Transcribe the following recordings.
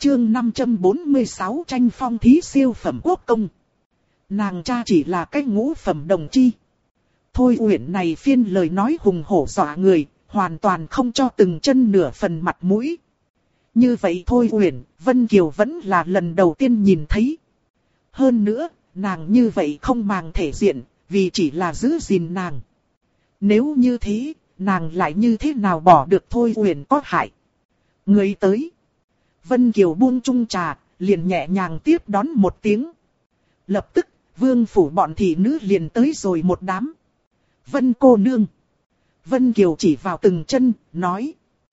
chương 546 tranh phong thí siêu phẩm quốc công. Nàng cha chỉ là cái ngũ phẩm đồng chi. Thôi Uyển này phiên lời nói hùng hổ dọa người, hoàn toàn không cho Từng Chân nửa phần mặt mũi. Như vậy Thôi Uyển, Vân Kiều vẫn là lần đầu tiên nhìn thấy. Hơn nữa, nàng như vậy không màng thể diện, vì chỉ là giữ gìn nàng. Nếu như thế, nàng lại như thế nào bỏ được Thôi Uyển có hại. Người tới. Vân Kiều buông chung trà, liền nhẹ nhàng tiếp đón một tiếng. Lập tức, vương phủ bọn thị nữ liền tới rồi một đám. Vân cô nương. Vân Kiều chỉ vào Từng Chân, nói.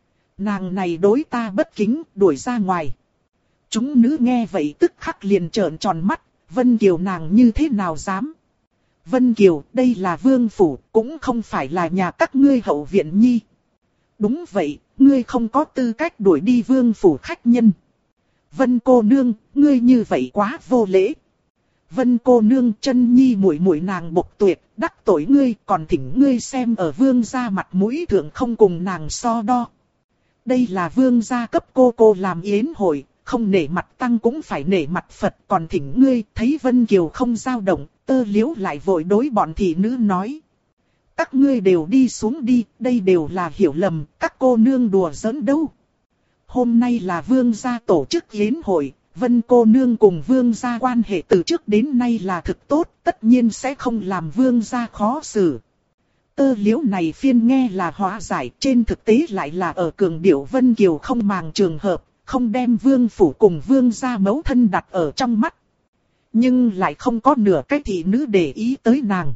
Nàng này đối ta bất kính, đuổi ra ngoài. Chúng nữ nghe vậy tức khắc liền trợn tròn mắt, Vân Kiều nàng như thế nào dám. Vân Kiều, đây là vương phủ, cũng không phải là nhà các ngươi hậu viện nhi. Đúng vậy, ngươi không có tư cách đuổi đi vương phủ khách nhân. Vân cô nương, ngươi như vậy quá vô lễ. Vân cô nương, Chân nhi muội muội nàng bộc tuyệt, đắc tội ngươi, còn thỉnh ngươi xem ở vương gia mặt mũi thượng không cùng nàng so đo. Đây là vương gia cấp cô làm yến hội, không nể mặt tăng cũng phải nể mặt Phật, còn thỉnh ngươi. Thấy Vân Kiều không dao động, Tơ Liễu lại vội đối bọn thị nữ nói. Các ngươi đều đi xuống đi, đây đều là hiểu lầm, các cô nương đùa giỡn đâu. Hôm nay là vương gia tổ chức yến hội, Vân cô nương cùng vương gia quan hệ từ trước đến nay là thực tốt, tất nhiên sẽ không làm vương gia khó xử. Tơ Liễu này phiên nghe là hóa giải, trên thực tế lại là ở cường điệu Vân Kiều không màng trường hợp, không đem vương phủ cùng vương gia mẫu thân đặt ở trong mắt. Nhưng lại không có nửa cái thị nữ để ý tới nàng.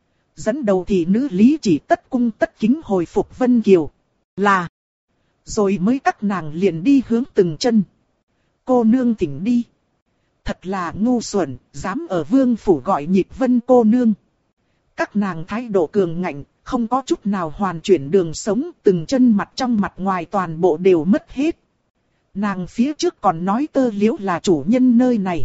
Dẫn đầu thị nữ Lý Chỉ tất cung tất kính hồi phục Vân Kiều. Là. Rồi mới các nàng liền đi hướng Từng Chân. Cô nương thỉnh đi. Thật là ngu xuẩn, dám ở vương phủ gọi nhịp Vân cô nương. Các nàng thái độ cường ngạnh, không có chút nào hoàn chuyển đường sống, Từng Chân mặt trong mặt ngoài toàn bộ đều mất hết. Nàng phía trước còn nói Tơ Liễu là chủ nhân nơi này.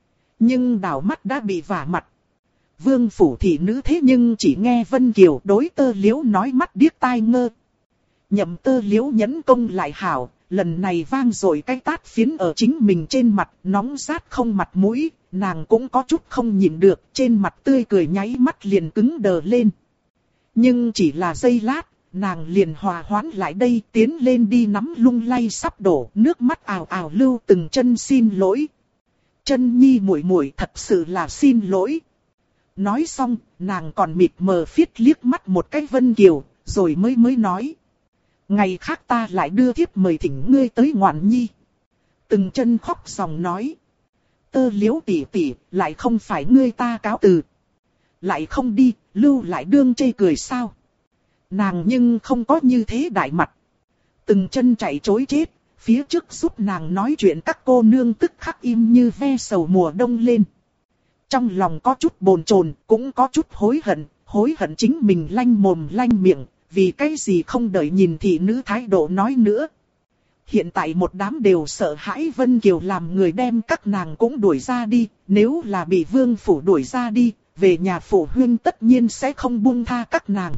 Nhưng đảo mắt đã bị vả mặt. Vương phủ thị nữ thế nhưng chỉ nghe Vân Kiều đối Tơ Liễu nói mắt điếc tai ngơ. Nhậm Tơ Liễu nhẫn công lại hảo, lần này vang rồi cái tát phiến ở chính mình trên mặt, nóng rát không mặt mũi, nàng cũng có chút không nhịn được, trên mặt tươi cười nháy mắt liền cứng đờ lên. Nhưng chỉ là giây lát, nàng liền hòa hoãn lại đây, tiến lên đi nắm lung lay sắp đổ, nước mắt ào ào lưu. Từng Chân xin lỗi. Chân nhi muội muội thật sự là xin lỗi. Nói xong, nàng còn mịt mờ phiết liếc mắt một cái Vân Kiều, rồi mới nói. Ngày khác ta lại đưa thiếp mời thỉnh ngươi tới ngoạn nhi. Từng Chân khóc ròng nói. Tơ Liễu tỷ tỷ, lại không phải ngươi ta cáo từ. Lại không đi, lưu lại đương chê cười sao. Nàng nhưng không có như thế đại mặt. Từng Chân chạy trối chết, phía trước giúp nàng nói chuyện các cô nương tức khắc im như ve sầu mùa đông lên. Trong lòng có chút bồn chồn, cũng có chút hối hận chính mình lanh mồm lanh miệng, vì cái gì không đợi nhìn thị nữ thái độ nói nữa. Hiện tại một đám đều sợ hãi Vân Kiều làm người đem các nàng cũng đuổi ra đi, nếu là bị vương phủ đuổi ra đi, về nhà phụ huynh tất nhiên sẽ không buông tha các nàng.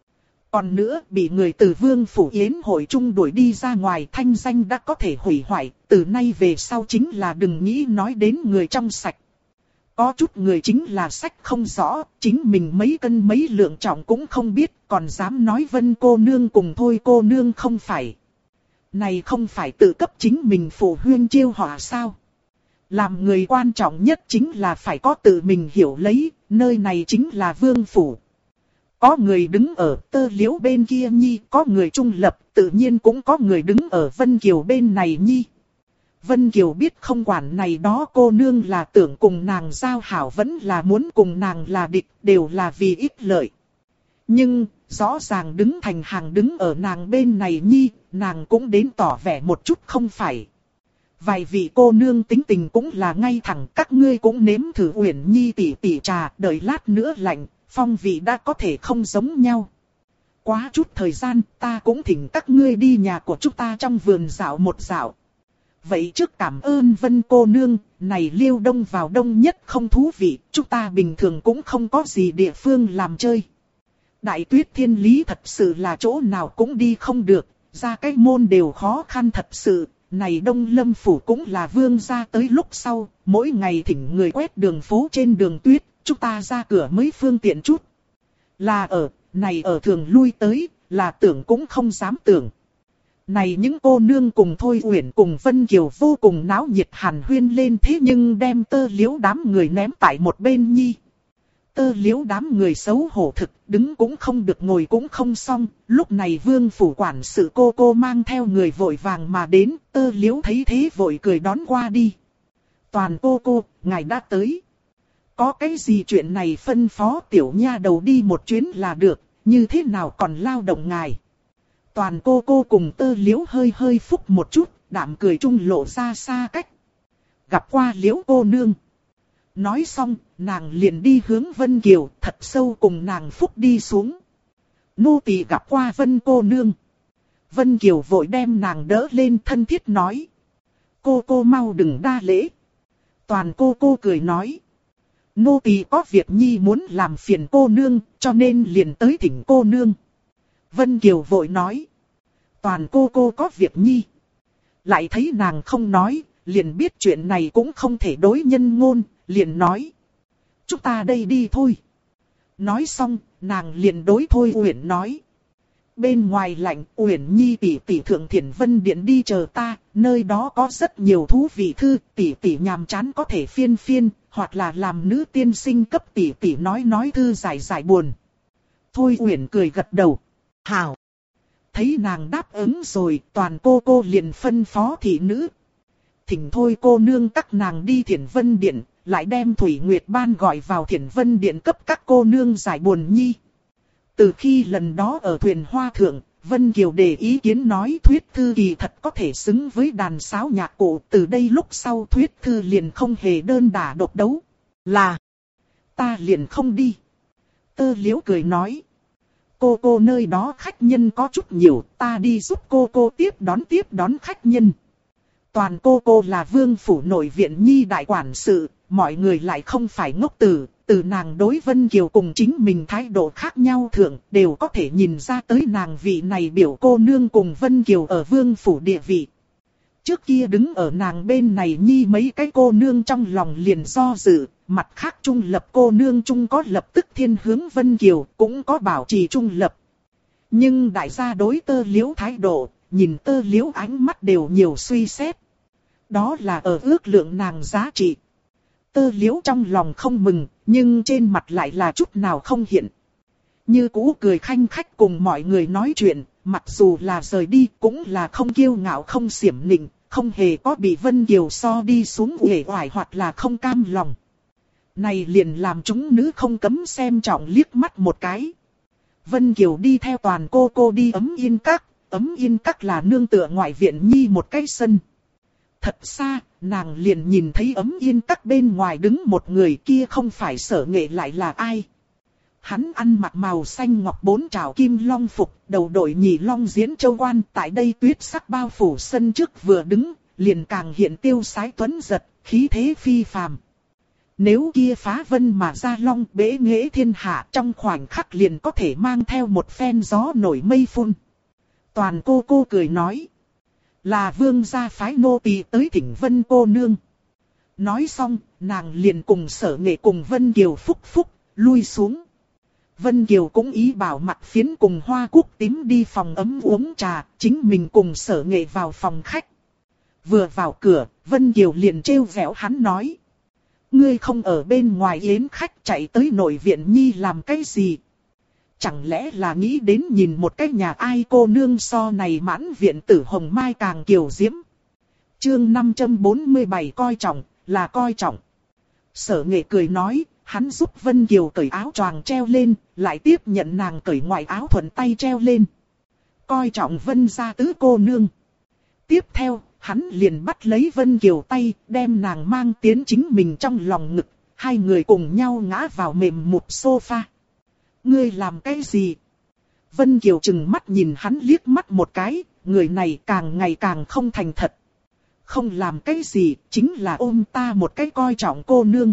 Còn nữa, bị người từ vương phủ yến hội trung đuổi đi ra ngoài, thanh danh đã có thể hủy hoại, từ nay về sau chính là đừng nghĩ nói đến người trong sạch. Có chút người chính là sách không rõ, chính mình mấy cân mấy lượng trọng cũng không biết, còn dám nói Vân cô nương cùng Thôi cô nương không phải. Này không phải tự cấp chính mình phụ huynh chiêu họa sao? Làm người quan trọng nhất chính là phải có tự mình hiểu lấy, nơi này chính là vương phủ. Có người đứng ở Tơ Liễu bên kia nhi, có người trung lập, tự nhiên cũng có người đứng ở Vân Kiều bên này nhi. Vân Kiều biết không quản này đó cô nương là tưởng cùng nàng giao hảo vẫn là muốn cùng nàng là địch, đều là vì ích lợi. Nhưng, rõ ràng đứng thành hàng đứng ở nàng bên này nhi, nàng cũng đến tỏ vẻ một chút không phải. Vài vị cô nương tính tình cũng là ngay thẳng, các ngươi cũng nếm thử Uyển nhi tỉ tỉ trà, đợi lát nữa lạnh, phong vị đã có thể không giống nhau. Quá chút thời gian, ta cũng thỉnh các ngươi đi nhà của chúng ta trong vườn dạo một dạo. Vậy trước cảm ơn Vân cô nương, này Liêu Đông vào đông nhất không thú vị, chúng ta bình thường cũng không có gì địa phương làm chơi. Đại Tuyết Thiên Lý thật sự là chỗ nào cũng đi không được, ra cái môn đều khó khăn thật sự, này Đông Lâm Phủ cũng là vương gia tới lúc sau, mỗi ngày thỉnh người quét đường phố trên đường tuyết, chúng ta ra cửa mới phương tiện chút. Là ở, này ở thường lui tới, là tưởng cũng không dám tưởng. Này những cô nương cùng Thôi Uyển cùng Vân Kiều vô cùng náo nhiệt hàn huyên lên, thế nhưng đem Tơ Liễu đám người ném tại một bên nhi. Tơ Liễu đám người xấu hổ thực, đứng cũng không được ngồi cũng không xong. Lúc này vương phủ quản sự cô mang theo người vội vàng mà đến, Tơ Liễu thấy thế vội cười đón qua đi. Toàn cô, ngài đã tới. Có cái gì chuyện này phân phó tiểu nha đầu đi một chuyến là được, như thế nào còn lao động ngài. Toàn cô cùng Tơ Liễu hơi phúc một chút, đạm cười trung lộ ra xa cách. Gặp qua Liễu cô nương. Nói xong, nàng liền đi hướng Vân Kiều, thật sâu cùng nàng phúc đi xuống. Nô tỳ gặp qua Vân cô nương. Vân Kiều vội đem nàng đỡ lên, thân thiết nói. Cô mau đừng đa lễ. Toàn cô cười nói. Nô tỳ có việc nhi muốn làm phiền cô nương, cho nên liền tới thỉnh cô nương. Vân Kiều vội nói. Toàn cô có việc nhi. Lại thấy nàng không nói, liền biết chuyện này cũng không thể đối nhân ngôn, liền nói. Chúng ta đây đi thôi. Nói xong, nàng liền đối Thôi Uyển nói. Bên ngoài lạnh, Uyển nhi tỷ thượng Thiển Vân Điện đi chờ ta, nơi đó có rất nhiều thú vị thư, tỷ nhàm chán có thể phiên, hoặc là làm nữ tiên sinh cấp tỷ nói thư giải buồn. Thôi Uyển cười gật đầu. Hảo. Thấy nàng đáp ứng rồi, toàn cô liền phân phó thị nữ. Thỉnh Thôi cô nương các nàng đi Thiển Vân Điện, lại đem Thủy Nguyệt Ban gọi vào Thiển Vân Điện cấp các cô nương giải buồn nhi. Từ khi lần đó ở thuyền hoa thượng, Vân Kiều đề ý kiến nói thuyết thư kỳ thật có thể xứng với đàn sáo nhạc cụ. Từ đây lúc sau thuyết thư liền không hề đơn đả độc đấu. Là, ta liền không đi. Tơ Liễu cười nói. Cô nơi đó khách nhân có chút nhiều, ta đi giúp cô tiếp đón khách nhân. Toàn cô là vương phủ nội viện nhi đại quản sự, mọi người lại không phải ngốc tử. Từ nàng đối Vân Kiều cùng chính mình thái độ khác nhau thượng, đều có thể nhìn ra tới nàng vị này biểu cô nương cùng Vân Kiều ở vương phủ địa vị. Trước kia đứng ở nàng bên này nhi mấy cái cô nương trong lòng liền do dự, mặt khác trung lập cô nương trung có lập tức thiên hướng Vân Kiều, cũng có bảo trì trung lập. Nhưng đại gia đối Tơ Liễu thái độ, nhìn Tơ Liễu ánh mắt đều nhiều suy xét. Đó là ở ước lượng nàng giá trị. Tơ Liễu trong lòng không mừng, nhưng trên mặt lại là chút nào không hiện. Như cũ cười khanh khách cùng mọi người nói chuyện, mặc dù là rời đi cũng là không kiêu ngạo không xiểm nịnh, không hề có bị Vân Kiều so đi xuống uể oải hoặc là không cam lòng. Này liền làm chúng nữ không cấm xem trọng liếc mắt một cái. Vân Kiều đi theo toàn cô đi Ấm Yên Các là nương tựa ngoại viện nhi một cái sân. Thật xa, nàng liền nhìn thấy Ấm Yên Các bên ngoài đứng một người, kia không phải Sở Nghệ lại là ai. Hắn ăn mặc màu xanh ngọc 4 trảo kim long phục, đầu đội nhị long diễn châu quan, tại đây tuyết sắc bao phủ sân trước vừa đứng, liền càng hiện tiêu sái tuấn giật, khí thế phi phàm. Nếu kia phá vân mà ra long bế nghệ thiên hạ, trong khoảnh khắc liền có thể mang theo một phen gió nổi mây phun. Toàn cô cười nói. Là vương gia phái nô tỳ tới thỉnh Vân cô nương. Nói xong, nàng liền cùng Sở Nghệ cùng Vân Kiều phúc, lui xuống. Vân Kiều cũng ý bảo mặt phiến cùng Hoa Cúc Tím đi phòng ấm uống trà, chính mình cùng Sở Nghệ vào phòng khách. Vừa vào cửa, Vân Kiều liền trêu vẻo hắn nói. Ngươi không ở bên ngoài yến khách chạy tới nội viện nhi làm cái gì? Chẳng lẽ là nghĩ đến nhìn một cái nhà ai cô nương so này mãn viện tử hồng mai càng kiều diễm? Chương 547 coi trọng, là coi trọng. Sở Nghệ cười nói, hắn giúp Vân Kiều cởi áo choàng treo lên, lại tiếp nhận nàng cởi ngoại áo thuận tay treo lên. Coi trọng Vân gia tứ cô nương. Tiếp theo, hắn liền bắt lấy Vân Kiều tay, đem nàng mang tiến chính mình trong lòng ngực, hai người cùng nhau ngã vào mềm mụt sofa. Ngươi làm cái gì? Vân Kiều trừng mắt nhìn hắn liếc mắt một cái, người này càng ngày càng không thành thật. Không làm cái gì, chính là ôm ta một cái coi trọng cô nương.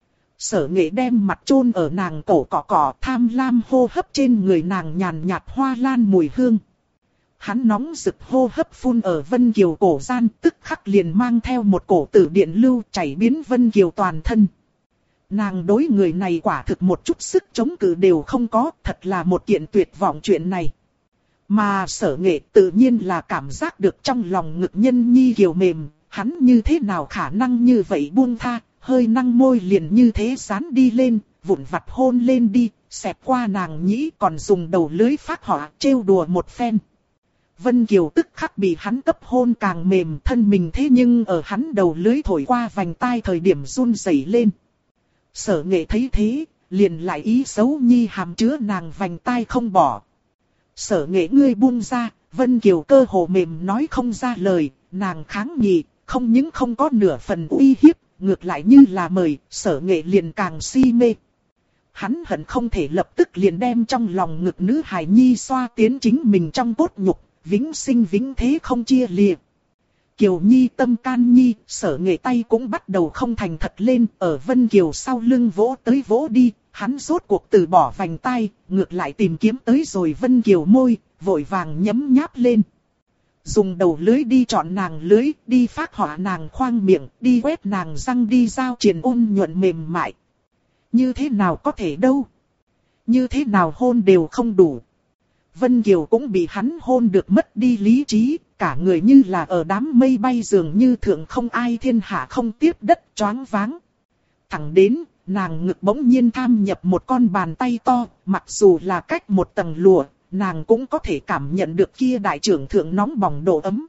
Sở Nghệ đem mặt chôn ở nàng cổ cọ tham lam hô hấp trên người nàng nhàn nhạt hoa lan mùi hương. hắn nóng rực hô hấp phun ở Vân Kiều cổ gian, tức khắc liền mang theo một cổ tử điện lưu chảy biến Vân Kiều toàn thân. Nàng đối người này quả thực một chút sức chống cự đều không có, thật là một kiện tuyệt vọng chuyện này. Mà Sở Nghệ tự nhiên là cảm giác được trong lòng ngực nhân nhi kiều mềm, hắn như thế nào khả năng như vậy buông tha, hơi năng môi liền như thế dán đi lên, vụn vặt hôn lên đi, xẹt qua nàng nhĩ còn dùng đầu lưới phát họa trêu đùa một phen. Vân Kiều tức khắc bị hắn cấp hôn càng mềm thân mình thế nhưng ở hắn đầu lưới thổi qua vành tai thời điểm run rẩy lên. Sở Nghệ thấy thế, liền lại ý xấu nhi hàm chứa nàng vành tai không bỏ. Sở Nghệ ngươi buông ra, Vân Kiều cơ hồ mềm nói không ra lời, nàng kháng nghị, không những không có nửa phần uy hiếp, ngược lại như là mời, Sở Nghệ liền càng si mê. Hắn hận không thể lập tức liền đem trong lòng ngực nữ hài nhi xoa tiến chính mình trong cốt nhục, vĩnh sinh vĩnh thế không chia lìa. Kiều Nhi tâm can nhi, Sở Nghệ tay cũng bắt đầu không thành thật lên, ở Vân Kiều sau lưng vỗ tới vỗ đi, hắn rốt cuộc từ bỏ vành tai, ngược lại tìm kiếm tới rồi Vân Kiều môi, vội vàng nhấm nháp lên. Dùng đầu lưới đi chọn nàng lưới, đi phát họa nàng khoang miệng, đi quét nàng răng đi giao triền ôn nhuận mềm mại. Như thế nào có thể đâu? Như thế nào hôn đều không đủ. Vân Kiều cũng bị hắn hôn được mất đi lý trí, cả người như là ở đám mây bay dường như thượng không ai thiên hạ không tiếp đất choáng váng. Thẳng đến, nàng ngực bỗng nhiên tham nhập một con bàn tay to, mặc dù là cách một tầng lụa, nàng cũng có thể cảm nhận được kia đại trưởng thượng nóng bỏng độ ấm.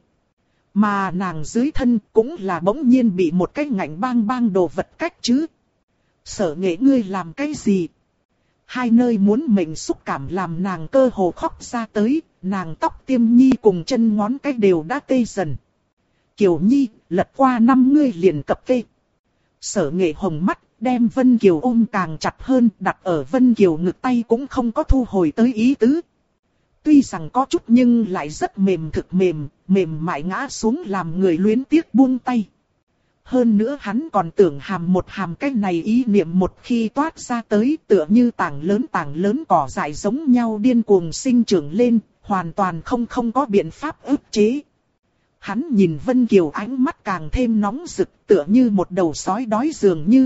Mà nàng dưới thân cũng là bỗng nhiên bị một cái ngạnh bang bang đồ vật cách chứ. Sở Nghệ ngươi làm cái gì? Hai nơi muốn mệnh xúc cảm làm nàng cơ hồ khóc ra tới, nàng tóc tiêm nhi cùng chân ngón cái đều đã tê dần. Kiều Nhi, lật qua năm ngươi liền cập kê. Sở Nghệ hồng mắt, đem Vân Kiều ôm càng chặt hơn, đặt ở Vân Kiều ngực tay cũng không có thu hồi tới ý tứ. Tuy rằng có chút nhưng lại rất mềm thực mềm, mềm mại ngã xuống làm người luyến tiếc buông tay. Hơn nữa hắn còn tưởng hàm một hàm cái này ý niệm một khi toát ra tới tựa như tảng lớn cỏ dại giống nhau điên cuồng sinh trưởng lên, hoàn toàn không có biện pháp ức chế. Hắn nhìn Vân Kiều ánh mắt càng thêm nóng rực tựa như một đầu sói đói dường như.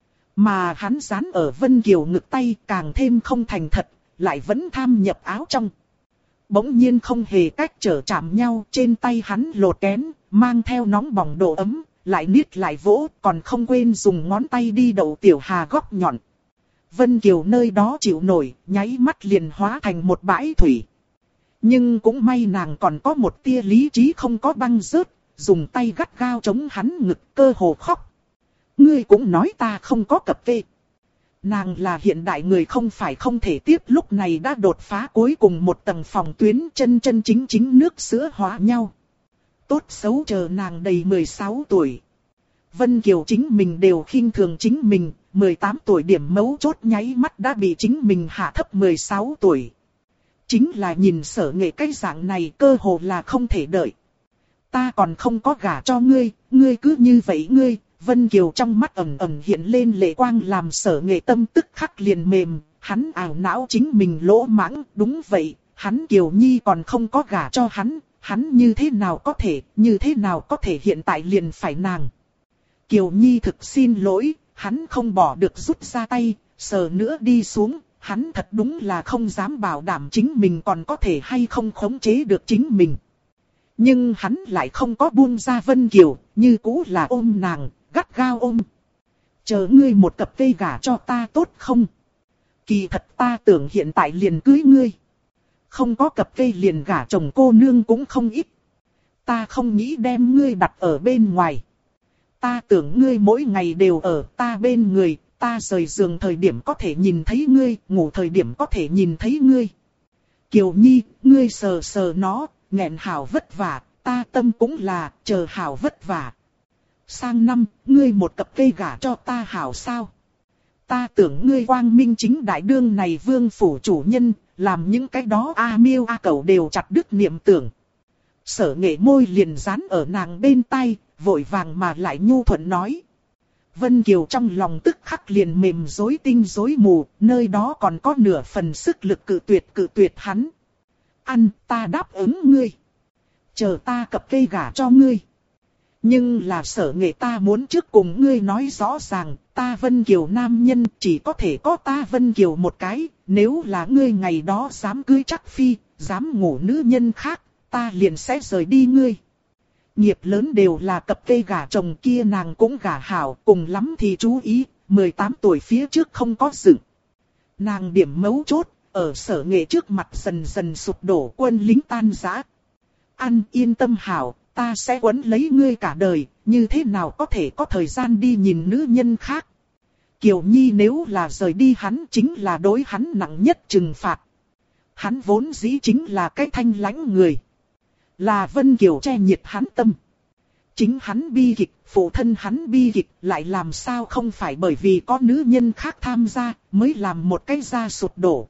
Mà hắn dán ở Vân Kiều ngực tay càng thêm không thành thật, lại vẫn tham nhập áo trong. Bỗng nhiên không hề cách trở chạm nhau trên tay hắn lột kén, mang theo nóng bỏng độ ấm. Lại niết lại vỗ, còn không quên dùng ngón tay đi đậu tiểu hà góc nhọn. Vân Kiều nơi đó chịu nổi, nháy mắt liền hóa thành một bãi thủy. Nhưng cũng may nàng còn có một tia lý trí không có băng rớt, dùng tay gắt gao chống hắn ngực cơ hồ khóc. Ngươi cũng nói ta không có cập kê. Nàng là hiện đại người không phải không thể tiếp lúc này đã đột phá cuối cùng một tầng phòng tuyến chân chính nước sữa hóa nhau. Tốt xấu chờ nàng đầy 16 tuổi. Vân Kiều chính mình đều khinh thường chính mình, 18 tuổi điểm mấu chốt nháy mắt đã bị chính mình hạ thấp 16 tuổi. Chính là nhìn Sở Nghệ cái dạng này cơ hồ là không thể đợi. Ta còn không có gả cho ngươi, ngươi cứ như vậy ngươi. Vân Kiều trong mắt ẩn ẩn hiện lên lệ quang làm Sở Nghệ tâm tức khắc liền mềm, hắn ảo não chính mình lỗ mãng, đúng vậy, hắn Kiều Nhi còn không có gả cho hắn. Hắn như thế nào có thể hiện tại liền phải nàng. Kiều Nhi thực xin lỗi, hắn không bỏ được rút ra tay, sờ nữa đi xuống, hắn thật đúng là không dám bảo đảm chính mình còn có thể hay không khống chế được chính mình. Nhưng hắn lại không có buông ra Vân Kiều, như cũ là ôm nàng, gắt gao ôm. Chờ ngươi một cặp cây gả cho ta tốt không? Kỳ thật ta tưởng hiện tại liền cưới ngươi. Không có cặp cây liền gả chồng cô nương cũng không ít. Ta không nghĩ đem ngươi đặt ở bên ngoài. Ta tưởng ngươi mỗi ngày đều ở ta bên người, ta rời giường thời điểm có thể nhìn thấy ngươi, ngủ thời điểm có thể nhìn thấy ngươi. Kiều Nhi, ngươi sờ sờ nó, nghẹn hảo vất vả, ta tâm cũng là, chờ hảo vất vả. Sang năm, ngươi một cặp cây gả cho ta hảo sao? Ta tưởng ngươi quang minh chính đại đương này vương phủ chủ nhân, làm những cái đó a miêu a cẩu đều chặt đứt niệm tưởng. Sở Nghệ môi liền dán ở nàng bên tai, vội vàng mà lại nhu thuận nói. Vân Kiều trong lòng tức khắc liền mềm rối tinh rối mù, nơi đó còn có nửa phần sức lực cự tuyệt hắn. Ăn, ta đáp ứng ngươi. Chờ ta cặp cây gả cho ngươi. Nhưng là Sở Nghệ, ta muốn trước cùng ngươi nói rõ ràng, ta Vân Kiều nam nhân chỉ có thể có ta Vân Kiều một cái, nếu là ngươi ngày đó dám cưới Trác Phi, dám ngủ nữ nhân khác, ta liền sẽ rời đi ngươi. Nghiệp lớn đều là cặp cây gả chồng kia, nàng cũng gả hảo, cùng lắm thì chú ý, 18 tuổi phía trước không có dựng. Nàng điểm mấu chốt, ở Sở Nghệ trước mặt dần dần sụp đổ, quân lính tan rã. Ăn, yên tâm hảo, ta sẽ quấn lấy ngươi cả đời, như thế nào có thể có thời gian đi nhìn nữ nhân khác. Kiều Nhi nếu là rời đi hắn chính là đối hắn nặng nhất trừng phạt. Hắn vốn dĩ chính là cái thanh lãnh người. Là Vân Kiều che nhiệt hắn tâm. Chính hắn bi kịch, phụ thân hắn bi kịch, lại làm sao không phải bởi vì có nữ nhân khác tham gia, mới làm một cái gia sụp đổ.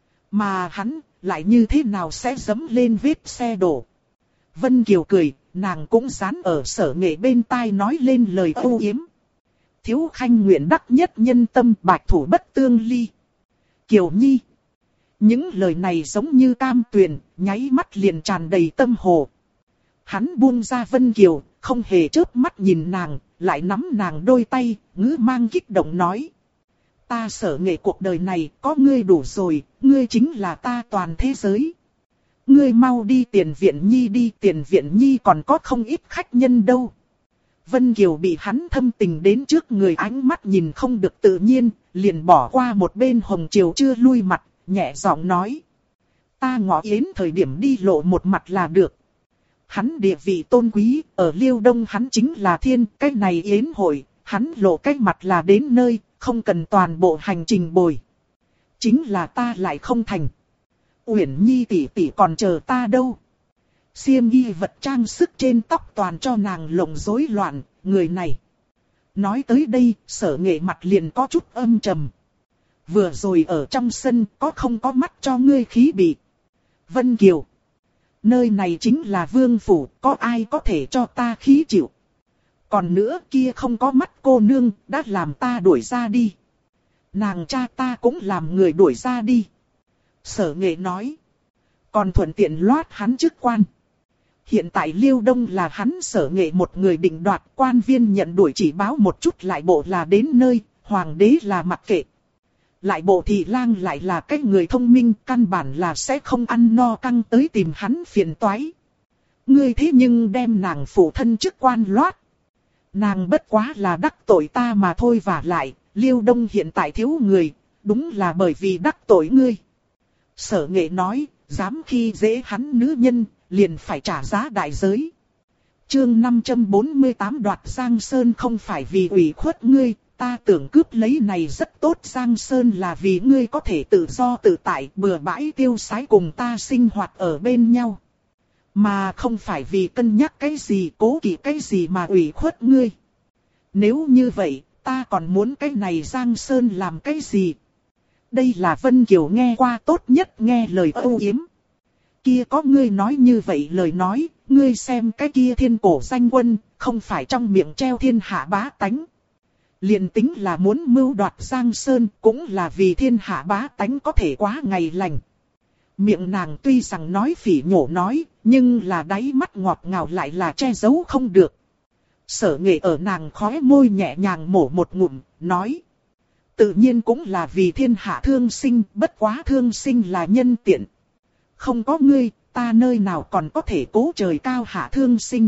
Mà hắn, lại như thế nào sẽ dẫm lên vết xe đổ. Vân Kiều cười, nàng cũng dán ở Sở Nghệ bên tai nói lên lời âu yếm. Thiếu khanh nguyện đắc nhất nhân tâm, bạch thủ bất tương ly. Kiều Nhi. Những lời này giống như cam tuyền, nháy mắt liền tràn đầy tâm hồ. Hắn buông ra Vân Kiều, không hề chớp mắt nhìn nàng, lại nắm nàng đôi tay, ngữ mang kích động nói. Ta Sở Nghệ cuộc đời này có ngươi đủ rồi, ngươi chính là ta toàn thế giới. Ngươi mau đi Tiền Viện Nhi đi, Tiền Viện Nhi còn có không ít khách nhân đâu. Vân Kiều bị hắn thâm tình đến trước người, ánh mắt nhìn không được tự nhiên, liền bỏ qua một bên hồng chiều chưa lui mặt, nhẹ giọng nói. Ta ngọ yến thời điểm đi lộ một mặt là được. Hắn địa vị tôn quý, ở Liêu Đông hắn chính là thiên, cái này yến hội, hắn lộ cái mặt là đến nơi, không cần toàn bộ hành trình bồi. Chính là ta lại không thành. Uyển Nhi tỷ tỷ còn chờ ta đâu. Xiêm y vật trang sức trên tóc toàn cho nàng lộng rối loạn, người này. Nói tới đây, Sở Nghệ mặt liền có chút âm trầm. Vừa rồi ở trong sân có không có mắt cho ngươi khí bị. Vân Kiều. Nơi này chính là vương phủ, có ai có thể cho ta khí chịu. Còn nữa kia không có mắt cô nương, đã làm ta đuổi ra đi. Nàng cha ta cũng làm người đuổi ra đi. Sở Nghệ nói. Còn thuận tiện loát hắn chức quan. Hiện tại Liêu Đông là hắn Sở Nghệ một người định đoạt, quan viên nhận đuổi chỉ báo một chút lại bộ là đến nơi, hoàng đế là mặc kệ. Lại bộ thị lang lại là cái người thông minh, căn bản là sẽ không ăn no căng tới tìm hắn phiền toái. Ngươi thế nhưng đem nàng phụ thân chức quan loát. Nàng bất quá là đắc tội ta mà thôi, và lại, Liêu Đông hiện tại thiếu người, đúng là bởi vì đắc tội ngươi. Sở Nghệ nói, dám khi dễ hắn nữ nhân, liền phải trả giá đại giới. Chương 548 đoạt Giang Sơn không phải vì ủy khuất ngươi, ta tưởng cướp lấy này rất tốt. Giang Sơn là vì ngươi có thể tự do tự tại, bừa bãi tiêu sái cùng ta sinh hoạt ở bên nhau. Mà không phải vì cân nhắc cái gì, cố kỵ cái gì mà ủy khuất ngươi. Nếu như vậy, ta còn muốn cái này Giang Sơn làm cái gì? Đây là Vân Kiều nghe qua tốt nhất nghe lời âu yếm. Kia có ngươi nói như vậy lời nói, ngươi xem cái kia thiên cổ danh quân, không phải trong miệng treo thiên hạ bá tánh. Liền tính là muốn mưu đoạt Giang Sơn, cũng là vì thiên hạ bá tánh có thể quá ngày lành. Miệng nàng tuy rằng nói phỉ nhổ nói, nhưng là đáy mắt ngọt ngào lại là che giấu không được. Sở Nghệ ở nàng khóe môi nhẹ nhàng mổ một ngụm, nói. Tự nhiên cũng là vì thiên hạ thương sinh, bất quá thương sinh là nhân tiện. Không có ngươi, ta nơi nào còn có thể cố trời cao hạ thương sinh.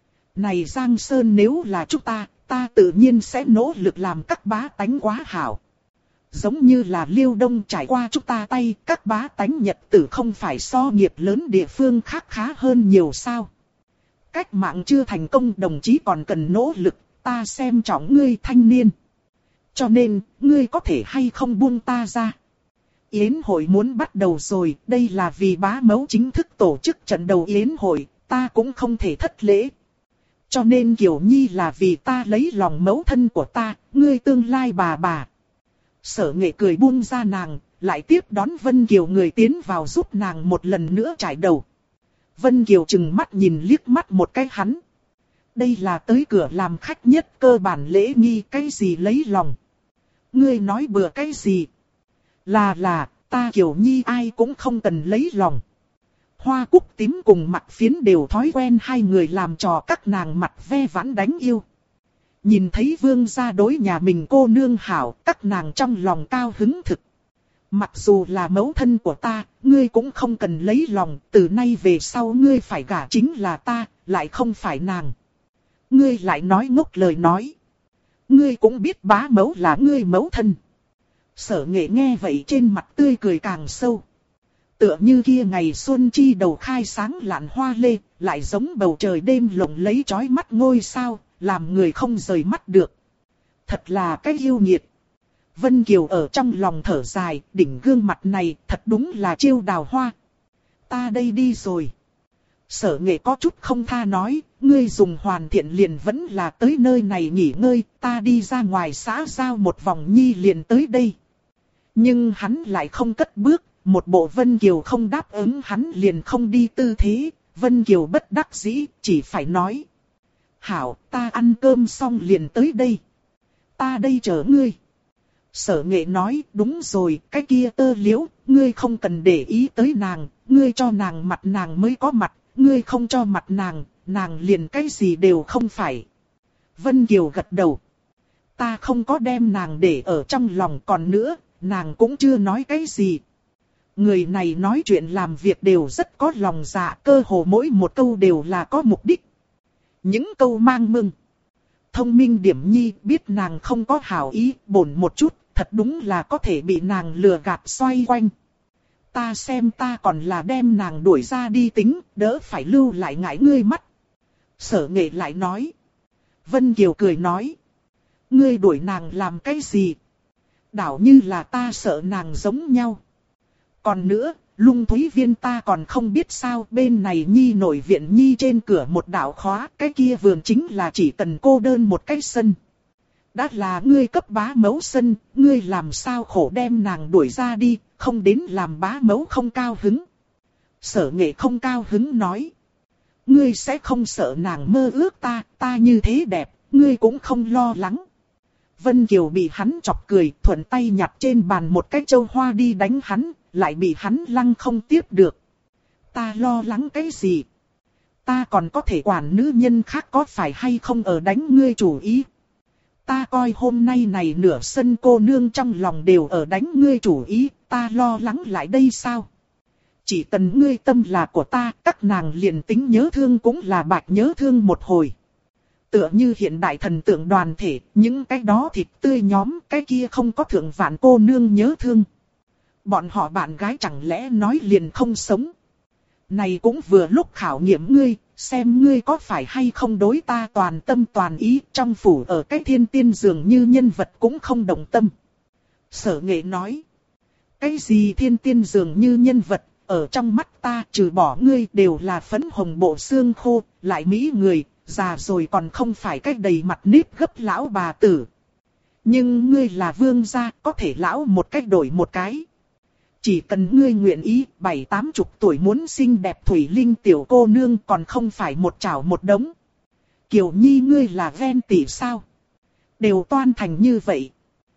Này Giang Sơn nếu là chúng ta tự nhiên sẽ nỗ lực làm các bá tánh quá hảo. Giống như là Liêu Đông trải qua chúng ta tay, các bá tánh nhật tử không phải so nghiệp lớn địa phương khác khá hơn nhiều sao. Cách mạng chưa thành công, đồng chí còn cần nỗ lực, ta xem trọng ngươi thanh niên. Cho nên, ngươi có thể hay không buông ta ra. Yến hội muốn bắt đầu rồi, đây là vì bá mẫu chính thức tổ chức trận đầu yến hội, ta cũng không thể thất lễ. Cho nên Kiều Nhi là vì ta lấy lòng mẫu thân của ta, ngươi tương lai bà. Sở Nghệ cười buông ra nàng, lại tiếp đón Vân Kiều người tiến vào giúp nàng một lần nữa trải đầu. Vân Kiều chừng mắt nhìn liếc mắt một cái hắn. Đây là tới cửa làm khách nhất cơ bản lễ nghi, cái gì lấy lòng. Ngươi nói bừa cái gì? Là, ta Kiều Nhi ai cũng không cần lấy lòng. Hoa Cúc Tím cùng Mặc Phiến đều thói quen hai người làm trò các nàng mặt ve vãn đánh yêu. Nhìn thấy vương gia đối nhà mình cô nương hảo, các nàng trong lòng cao hứng thực. Mặc dù là mẫu thân của ta, ngươi cũng không cần lấy lòng, từ nay về sau ngươi phải gả chính là ta, lại không phải nàng. Ngươi lại nói ngốc lời nói. Ngươi cũng biết bá mẫu là ngươi mẫu thân. Sở Nghệ nghe vậy trên mặt tươi cười càng sâu. Tựa như kia ngày xuân chi đầu khai sáng lạn hoa lê, lại giống bầu trời đêm lộng lấy chói mắt ngôi sao, làm người không rời mắt được. Thật là cái yêu nghiệt. Vân Kiều ở trong lòng thở dài, đỉnh gương mặt này thật đúng là chiêu đào hoa. Ta đây đi rồi. Sở Nghệ có chút không tha nói, ngươi dùng hoàn thiện liền vẫn là tới nơi này nghỉ ngơi, ta đi ra ngoài xã giao một vòng nhi liền tới đây. Nhưng hắn lại không cất bước, một bộ Vân Kiều không đáp ứng hắn liền không đi tư thế, Vân Kiều bất đắc dĩ, chỉ phải nói. Hảo, ta ăn cơm xong liền tới đây. Ta đây chờ ngươi. Sở Nghệ nói, đúng rồi, cái kia Tơ Liễu, ngươi không cần để ý tới nàng, ngươi cho nàng mặt nàng mới có mặt, ngươi không cho mặt nàng, nàng liền cái gì đều không phải. Vân Kiều gật đầu. Ta không có đem nàng để ở trong lòng, còn nữa, nàng cũng chưa nói cái gì. Người này nói chuyện làm việc đều rất có lòng dạ, cơ hồ mỗi một câu đều là có mục đích. Những câu mang mừng. Thông minh điểm nhi, biết nàng không có hảo ý, bổn một chút, thật đúng là có thể bị nàng lừa gạt xoay quanh. Ta xem ta còn là đem nàng đuổi ra đi tính, đỡ phải lưu lại ngại ngươi mắt. Sở Nghệ lại nói. Vân Kiều cười nói. Ngươi đuổi nàng làm cái gì? Đảo như là ta sợ nàng giống nhau. Còn nữa, Lung Thúy Viên ta còn không biết sao, bên này nhi nội viện nhi trên cửa một đạo khóa, cái kia vườn chính là chỉ cần cô đơn một cái sân. Đã là ngươi cấp bá mẫu sân, ngươi làm sao khổ đem nàng đuổi ra đi, không đến làm bá mẫu không cao hứng. Sở Nghệ không cao hứng nói. Ngươi sẽ không sợ nàng mơ ước ta, ta như thế đẹp, ngươi cũng không lo lắng. Vân Kiều bị hắn chọc cười, thuận tay nhặt trên bàn một cái châu hoa đi đánh hắn, lại bị hắn lăng không tiếp được. Ta lo lắng cái gì? Ta còn có thể quản nữ nhân khác có phải hay không ở đánh ngươi chủ ý? Ta coi hôm nay này nửa sân cô nương trong lòng đều ở đánh ngươi chủ ý, ta lo lắng lại đây sao? Chỉ cần ngươi tâm là của ta, các nàng liền tính nhớ thương cũng là bạch nhớ thương một hồi. Tựa như hiện đại thần tượng đoàn thể, những cái đó thịt tươi nhóm, cái kia không có thượng vạn cô nương nhớ thương. Bọn họ bạn gái chẳng lẽ nói liền không sống. Này cũng vừa lúc khảo nghiệm ngươi, xem ngươi có phải hay không đối ta toàn tâm toàn ý, trong phủ ở cái thiên tiên dường như nhân vật cũng không đồng tâm. Sở Nghệ nói, cái gì thiên tiên dường như nhân vật, ở trong mắt ta trừ bỏ ngươi đều là phấn hồng bộ xương khô, lại mỹ người, già rồi còn không phải cái đầy mặt nếp gấp lão bà tử. Nhưng ngươi là vương gia, có thể lão một cách đổi một cái. Chỉ cần ngươi nguyện ý, 7-80 tuổi muốn xinh đẹp thủy linh tiểu cô nương còn không phải một chảo một đống. Kiều Nhi ngươi là ven tỉ sao? Đều toan thành như vậy.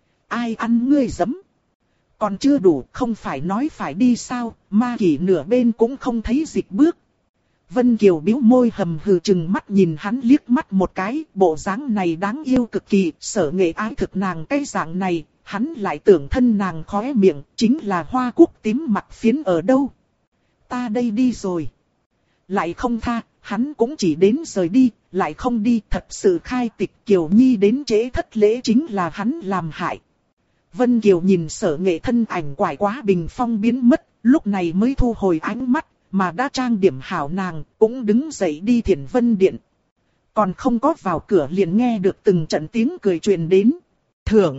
Ai ăn ngươi giấm? Còn chưa đủ, không phải nói phải đi sao, ma kỷ nửa bên cũng không thấy dịch bước. Vân Kiều bĩu môi hầm hừ chừng mắt nhìn hắn liếc mắt một cái, bộ dáng này đáng yêu cực kỳ, Sở Nghệ ái thực nàng cái dạng này, hắn lại tưởng thân nàng khóe miệng, chính là Hoa Cúc Tím Mặc Phiến ở đâu. Ta đây đi rồi. Lại không tha, hắn cũng chỉ đến rời đi, lại không đi, thật sự khai tịch Kiều Nhi đến trễ thất lễ chính là hắn làm hại. Vân Kiều nhìn Sở Nghệ thân ảnh quải quá bình phong biến mất, lúc này mới thu hồi ánh mắt, mà đã trang điểm hảo nàng, cũng đứng dậy đi Thiển Vân Điện. Còn không có vào cửa liền nghe được từng trận tiếng cười truyền đến. Thưởng.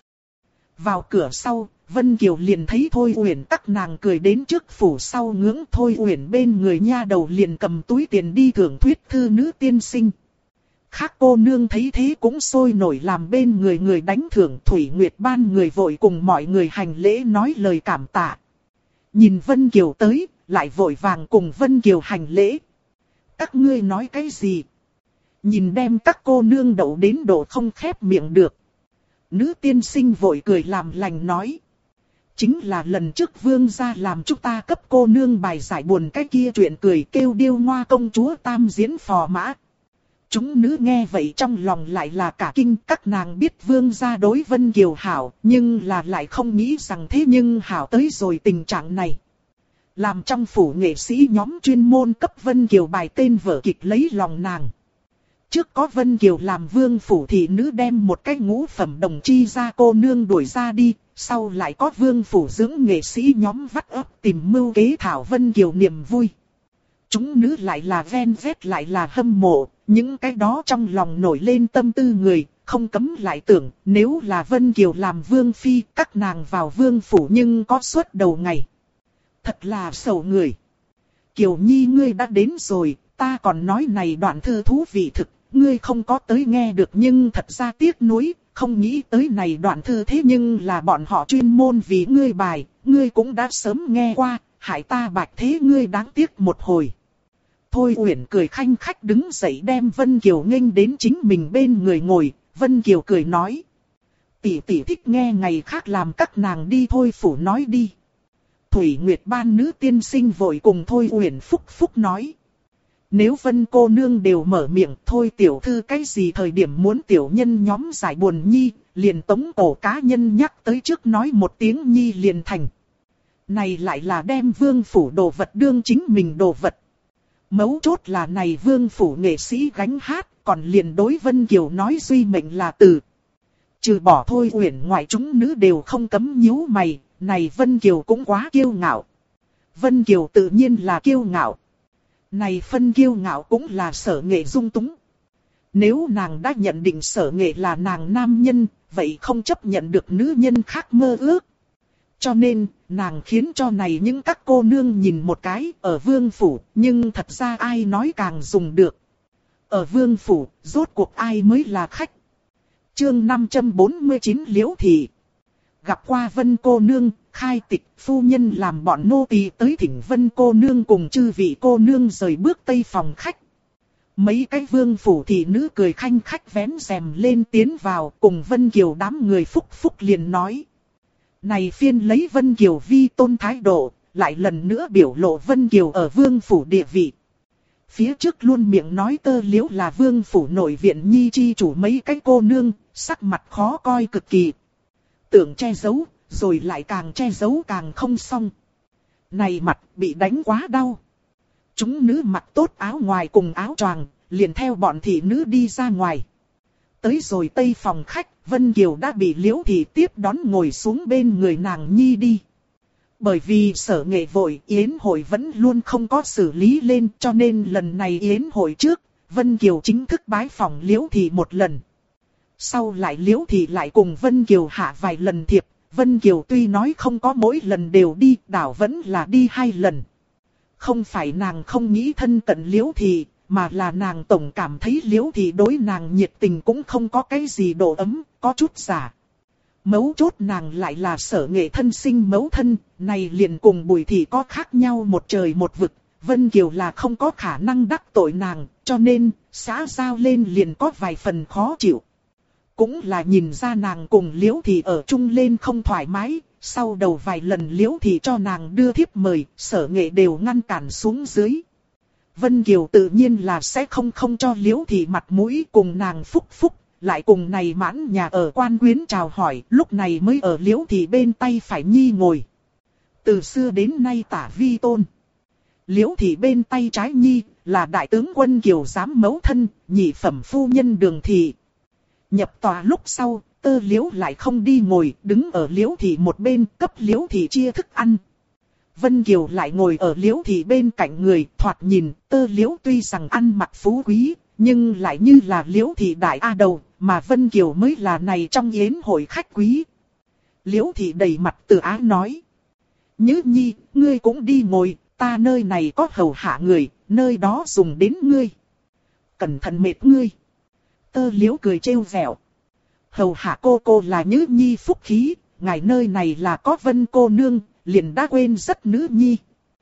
Vào cửa sau, Vân Kiều liền thấy Thôi Uyển các nàng cười đến trước phủ sau ngưỡng. Thôi Uyển bên người nha đầu liền cầm túi tiền đi thưởng thuyết thư nữ tiên sinh. Khác cô nương thấy thế cũng sôi nổi làm bên người người đánh thưởng. Thủy Nguyệt ban người vội cùng mọi người hành lễ nói lời cảm tạ. Nhìn Vân Kiều tới, lại vội vàng cùng Vân Kiều hành lễ. Các ngươi nói cái gì? Nhìn đem các cô nương đậu đến độ không khép miệng được. Nữ tiên sinh vội cười làm lành nói. Chính là lần trước vương gia làm chúng ta cấp cô nương bài giải buồn cái kia chuyện cười kêu điêu ngoa công chúa tam diễn phò mã. Chúng nữ nghe vậy trong lòng lại là cả kinh, các nàng biết vương gia đối Vân Kiều hảo, nhưng là lại không nghĩ rằng thế nhưng hảo tới rồi tình trạng này. Làm trong phủ nghệ sĩ nhóm chuyên môn cấp Vân Kiều bài tên vở kịch lấy lòng nàng. Trước có Vân Kiều làm vương phủ thị nữ đem một cái ngũ phẩm đồng chi ra cô nương đuổi ra đi, sau lại có vương phủ dưỡng nghệ sĩ nhóm vắt ấp tìm mưu kế thảo Vân Kiều niềm vui. Chúng nữ lại là ven vét lại là hâm mộ, những cái đó trong lòng nổi lên tâm tư người, không cấm lại tưởng nếu là Vân Kiều làm vương phi, các nàng vào vương phủ nhưng có suốt đầu ngày. Thật là sầu người. Kiều Nhi ngươi đã đến rồi, ta còn nói này đoạn thư thú vị thực, ngươi không có tới nghe được nhưng thật ra tiếc nuối, không nghĩ tới này đoạn thư thế nhưng là bọn họ chuyên môn vì ngươi bài, ngươi cũng đã sớm nghe qua, hại ta bạch thế ngươi đáng tiếc một hồi. Thôi Uyển cười khanh khách đứng dậy đem Vân Kiều nghênh đến chính mình bên người ngồi, Vân Kiều cười nói. Tỷ tỷ thích nghe ngày khác làm các nàng đi thôi phủ nói đi. Thủy Nguyệt ban nữ tiên sinh vội cùng Thôi Uyển phúc phúc nói. Nếu Vân cô nương đều mở miệng thôi tiểu thư cái gì thời điểm muốn tiểu nhân nhóm giải buồn nhi, liền tống cổ cá nhân nhắc tới trước nói một tiếng nhi liền thành. Này lại là đem vương phủ đồ vật đương chính mình đồ vật. Mấu chốt là này vương phủ nghệ sĩ gánh hát, còn liền đối Vân Kiều nói duy mệnh là từ. Trừ bỏ Thôi Uyển ngoại chúng nữ đều không cấm nhíu mày, này Vân Kiều cũng quá kiêu ngạo. Vân Kiều tự nhiên là kiêu ngạo. Này phân kiêu ngạo cũng là Sở Nghệ dung túng. Nếu nàng đã nhận định Sở Nghệ là nàng nam nhân, vậy không chấp nhận được nữ nhân khác mơ ước. Cho nên, nàng khiến cho này những các cô nương nhìn một cái ở vương phủ, nhưng thật ra ai nói càng dùng được. Ở vương phủ, rốt cuộc ai mới là khách. Chương 549 Liễu Thị. Gặp qua Vân cô nương, khai tịch phu nhân làm bọn nô tỳ tới thỉnh Vân cô nương cùng chư vị cô nương rời bước tây phòng khách. Mấy cái vương phủ thị nữ cười khanh khách vén rèm lên tiến vào cùng Vân Kiều đám người phúc phúc liền nói. Này phiên lấy Vân Kiều vi tôn thái độ, lại lần nữa biểu lộ Vân Kiều ở vương phủ địa vị. Phía trước luôn miệng nói Tơ Liễu là vương phủ nội viện nhi chi chủ mấy cái cô nương, sắc mặt khó coi cực kỳ. Tưởng che giấu, rồi lại càng che giấu càng không xong. Này mặt bị đánh quá đau. Chúng nữ mặc tốt áo ngoài cùng áo choàng, liền theo bọn thị nữ đi ra ngoài. Tới rồi tây phòng khách, Vân Kiều đã bị Liễu Thị tiếp đón ngồi xuống bên người nàng nhi đi. Bởi vì Sở Nghệ vội yến hội vẫn luôn không có xử lý lên, cho nên lần này yến hội trước, Vân Kiều chính thức bái phòng Liễu Thị một lần. Sau lại Liễu Thị lại cùng Vân Kiều hạ vài lần thiệp, Vân Kiều tuy nói không có mỗi lần đều đi, đảo vẫn là đi 2 lần. Không phải nàng không nghĩ thân cận Liễu Thị, mà là nàng tổng cảm thấy Liễu Thị đối nàng nhiệt tình cũng không có cái gì độ ấm, có chút giả. Mấu chốt nàng lại là Sở Nghệ thân sinh mẫu thân, này liền cùng Bùi Thị có khác nhau một trời một vực. Vân Kiều là không có khả năng đắc tội nàng, cho nên xã giao lên liền có vài phần khó chịu. Cũng là nhìn ra nàng cùng Liễu Thị ở chung lên không thoải mái, sau đầu vài lần Liễu Thị cho nàng đưa thiếp mời, Sở Nghệ đều ngăn cản xuống dưới. Vân Kiều tự nhiên là sẽ không cho Liễu Thị mặt mũi cùng nàng phúc phúc, lại cùng này mãn nhà ở quan quyến chào hỏi, lúc này mới ở Liễu Thị bên tay phải nhi ngồi. Từ xưa đến nay tả vi tôn. Liễu Thị bên tay trái nhi là đại tướng quân Kiều giám mẫu thân, nhị phẩm phu nhân Đường Thị. Nhập tòa lúc sau, Tơ Liễu lại không đi ngồi, đứng ở Liễu Thị một bên cấp Liễu Thị chia thức ăn. Vân Kiều lại ngồi ở Liễu Thị bên cạnh người, thoạt nhìn Tơ Liễu tuy rằng ăn mặc phú quý, nhưng lại như là Liễu Thị đại a đầu, mà Vân Kiều mới là này trong yến hội khách quý. Liễu Thị đầy mặt từ ái nói. Nhứ nhi, ngươi cũng đi ngồi, ta nơi này có hầu hạ người, nơi đó dùng đến ngươi. Cẩn thận mệt ngươi. Tơ Liễu cười trêu vẹo. Hầu hạ cô là Nhứ nhi phúc khí, ngài nơi này là có Vân cô nương, liền đã quên rất nữ nhi.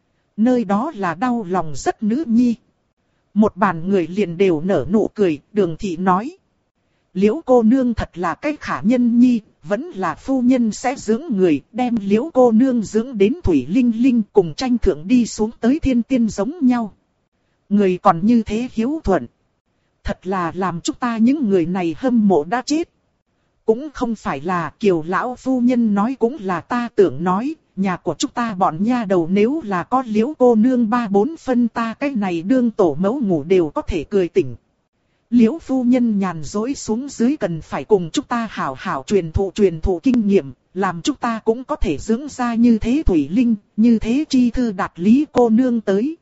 Nơi đó là đau lòng rất nữ nhi. Một bàn người liền đều nở nụ cười, Đường Thị nói. Liễu cô nương thật là cái khả nhân nhi, vẫn là phu nhân sẽ dưỡng người, đem liễu cô nương dưỡng đến Thủy Linh Linh cùng tranh thượng đi xuống tới thiên tiên giống nhau. Người còn như thế hiếu thuận. Thật là làm chúng ta những người này hâm mộ đã chết. Cũng không phải là Kiều lão phu nhân nói, cũng là ta tưởng nói, nhà của chúng ta bọn nha đầu nếu là có liễu cô nương 3-4 phân, ta cái này đương tổ mẫu ngủ đều có thể cười tỉnh. Liễu phu nhân nhàn dối xuống dưới cần phải cùng chúng ta hảo hảo truyền thụ kinh nghiệm, làm chúng ta cũng có thể dưỡng ra như thế Thủy Linh, như thế Chi Thư Đạt Lý cô nương tới.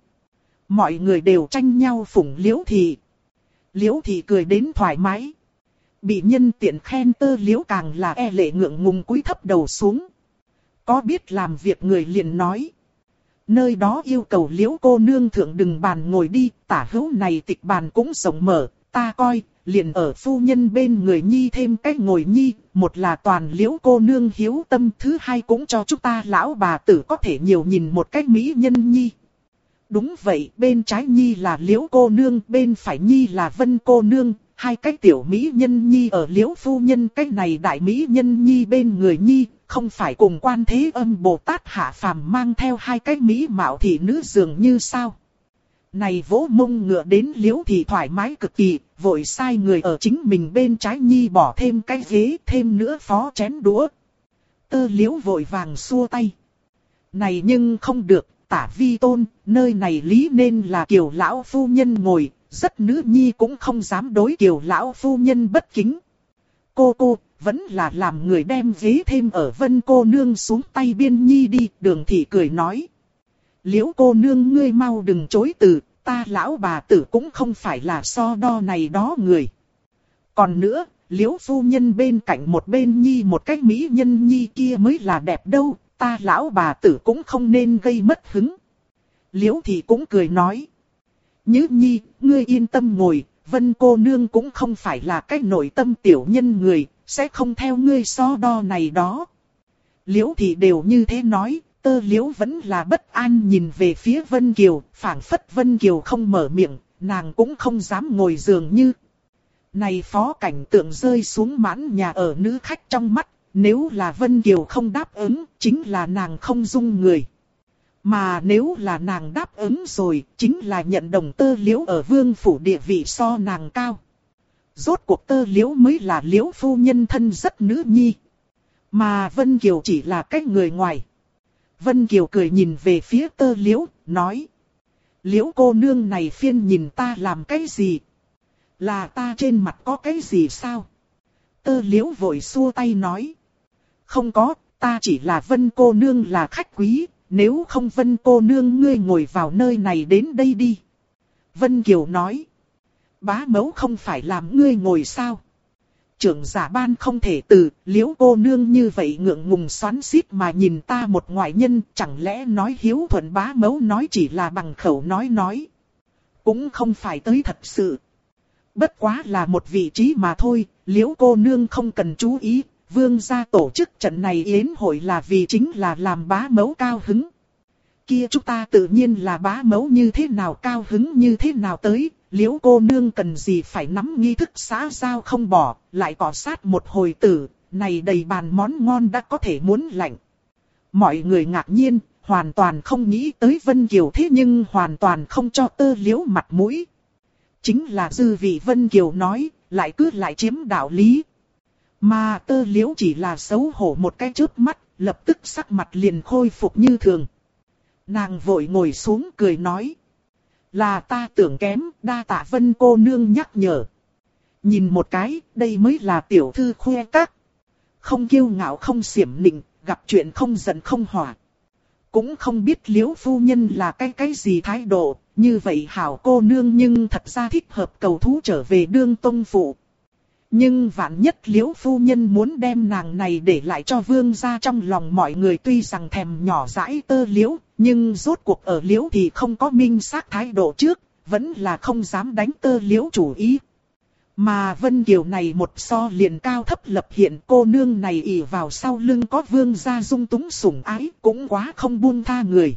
Mọi người đều tranh nhau phụng Liễu thị. Liễu thị cười đến thoải mái. Bị nhân tiện khen tơ liễu càng là e lệ ngượng ngùng cúi thấp đầu xuống. Có biết làm việc người liền nói. Nơi đó yêu cầu liễu cô nương thượng đừng bàn ngồi đi, tả hữu này tịch bàn cũng rộng mở, ta coi, liền ở phu nhân bên người nhi thêm cách ngồi nhi, một là toàn liễu cô nương hiếu tâm, thứ hai cũng cho chúng ta lão bà tử có thể nhiều nhìn một cách mỹ nhân nhi. Đúng vậy, bên trái nhi là liễu cô nương, bên phải nhi là vân cô nương. Hai cái tiểu mỹ nhân nhi ở liễu phu nhân, cái này đại mỹ nhân nhi bên người nhi, không phải cùng Quan Thế Âm Bồ Tát hạ phàm mang theo hai cái mỹ mạo thị nữ dường như sao. Này vỗ mông ngựa đến liễu thì thoải mái cực kỳ, vội sai người ở chính mình bên trái nhi bỏ thêm cái ghế, thêm nữa phó chén đũa. Tơ liễu vội vàng xua tay. Này nhưng không được, tả vi tôn, nơi này lý nên là Kiều lão phu nhân ngồi. Rất nữ nhi cũng không dám đối Kiều lão phu nhân bất kính. Cô, vẫn là làm người đem ghế thêm ở vân cô nương xuống tay biên nhi đi. Đường thị cười nói. Liễu cô nương ngươi mau đừng chối từ, ta lão bà tử cũng không phải là so đo này đó người. Còn nữa, liễu phu nhân bên cạnh một bên nhi một cách mỹ nhân nhi kia mới là đẹp đâu, ta lão bà tử cũng không nên gây mất hứng. Liễu thị cũng cười nói. Nhứ nhi, ngươi yên tâm ngồi, vân cô nương cũng không phải là cái nội tâm tiểu nhân người, sẽ không theo ngươi so đo này đó. Liễu thị đều như thế nói, tơ liễu vẫn là bất an nhìn về phía Vân Kiều, phảng phất Vân Kiều không mở miệng, nàng cũng không dám ngồi dường như. Này phó cảnh tượng rơi xuống mãn nhà ở nữ khách trong mắt, nếu là Vân Kiều không đáp ứng, chính là nàng không dung người. Mà nếu là nàng đáp ứng rồi, chính là nhận đồng tơ liễu ở vương phủ địa vị so nàng cao. Rốt cuộc tơ liễu mới là liễu phu nhân thân rất nữ nhi. Mà Vân Kiều chỉ là cái người ngoài. Vân Kiều cười nhìn về phía tơ liễu, nói. Liễu cô nương này phiên nhìn ta làm cái gì? Là ta trên mặt có cái gì sao? Tơ liễu vội xua tay nói. Không có, ta chỉ là Vân cô nương là khách quý. Nếu không Vân cô nương ngươi ngồi vào nơi này đến đây đi. Vân Kiều nói. Bá mẫu không phải làm ngươi ngồi sao? Trưởng giả ban không thể từ, liễu cô nương như vậy ngượng ngùng xoắn xít mà nhìn ta một ngoại nhân, chẳng lẽ nói hiếu thuận bá mẫu nói chỉ là bằng khẩu nói. Cũng không phải tới thật sự. Bất quá là một vị trí mà thôi, liễu cô nương không cần chú ý. Vương gia tổ chức trận này yến hội là vì chính là làm bá mẫu cao hứng. Kia chúng ta tự nhiên là bá mẫu như thế nào cao hứng như thế nào tới, liễu cô nương cần gì phải nắm nghi thức xã giao không bỏ, lại cọ sát một hồi tử, này đầy bàn món ngon đã có thể muốn lạnh. Mọi người ngạc nhiên, hoàn toàn không nghĩ tới Vân Kiều thế nhưng hoàn toàn không cho tơ liễu mặt mũi. Chính là dư vị Vân Kiều nói, lại cứ lại chiếm đạo lý. Mà tơ liễu chỉ là xấu hổ một cái chớp mắt, lập tức sắc mặt liền khôi phục như thường. Nàng vội ngồi xuống cười nói. Là ta tưởng kém, đa tạ Vân cô nương nhắc nhở. Nhìn một cái, đây mới là tiểu thư khoe các. Không kiêu ngạo không xiểm nịnh, gặp chuyện không giận không hỏa. Cũng không biết liễu phu nhân là cái gì thái độ, như vậy hảo cô nương nhưng thật ra thích hợp cầu thú trở về đương tông phụ. Nhưng vạn nhất liễu phu nhân muốn đem nàng này để lại cho vương gia trong lòng mọi người tuy rằng thèm nhỏ dãi tơ liễu, nhưng rốt cuộc ở liễu thì không có minh xác thái độ trước, vẫn là không dám đánh tơ liễu chủ ý. Mà Vân Kiều này một so liền cao thấp lập hiện cô nương này ỷ vào sau lưng có vương gia dung túng sủng ái cũng quá không buông tha người.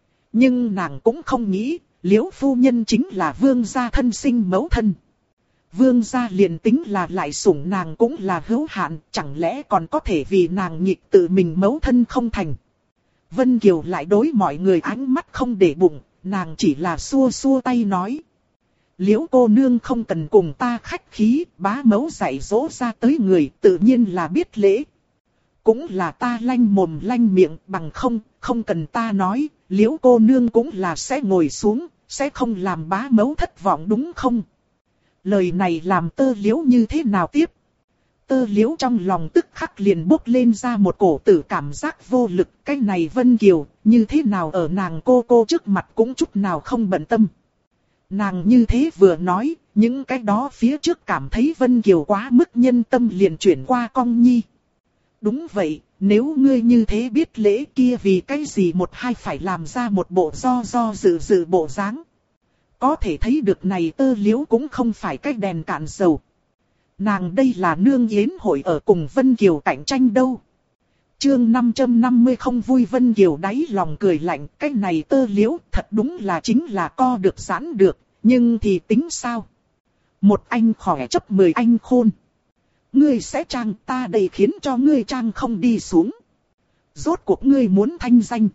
Nhưng nàng cũng không nghĩ, liễu phu nhân chính là vương gia thân sinh mẫu thân. Vương gia liền tính là lại sủng nàng cũng là hữu hạn, chẳng lẽ còn có thể vì nàng nhịn tự mình mấu thân không thành. Vân Kiều lại đối mọi người ánh mắt không để bụng, nàng chỉ là xua xua tay nói. Liễu cô nương không cần cùng ta khách khí, bá mẫu dạy dỗ ra tới người tự nhiên là biết lễ. Cũng là ta lanh mồm lanh miệng, bằng không cần ta nói, Liễu cô nương cũng là sẽ ngồi xuống, sẽ không làm bá mẫu thất vọng đúng không? Lời này làm Tơ Liễu như thế nào tiếp? Tơ Liễu trong lòng tức khắc liền bốc lên ra một cổ tử cảm giác vô lực. Cái này Vân Kiều, như thế nào ở nàng cô trước mặt cũng chút nào không bận tâm. Nàng như thế vừa nói, những cái đó phía trước cảm thấy Vân Kiều quá mức nhân tâm liền chuyển qua Cong Nhi. Đúng vậy, nếu ngươi như thế biết lễ kia vì cái gì một hai phải làm ra một bộ do dự bộ dáng. Có thể thấy được này Tơ Liễu cũng không phải cái đèn cạn dầu. Nàng đây là nương yến hội ở cùng Vân Kiều cạnh tranh đâu. Chương 550 không vui. Vân Kiều đáy lòng cười lạnh, cái này Tơ Liễu thật đúng là chính là co được giãn được, nhưng thì tính sao? Một anh khỏe chấp 10 anh khôn. Ngươi sẽ trang ta đây khiến cho ngươi trang không đi xuống. Rốt cuộc ngươi muốn thanh danh.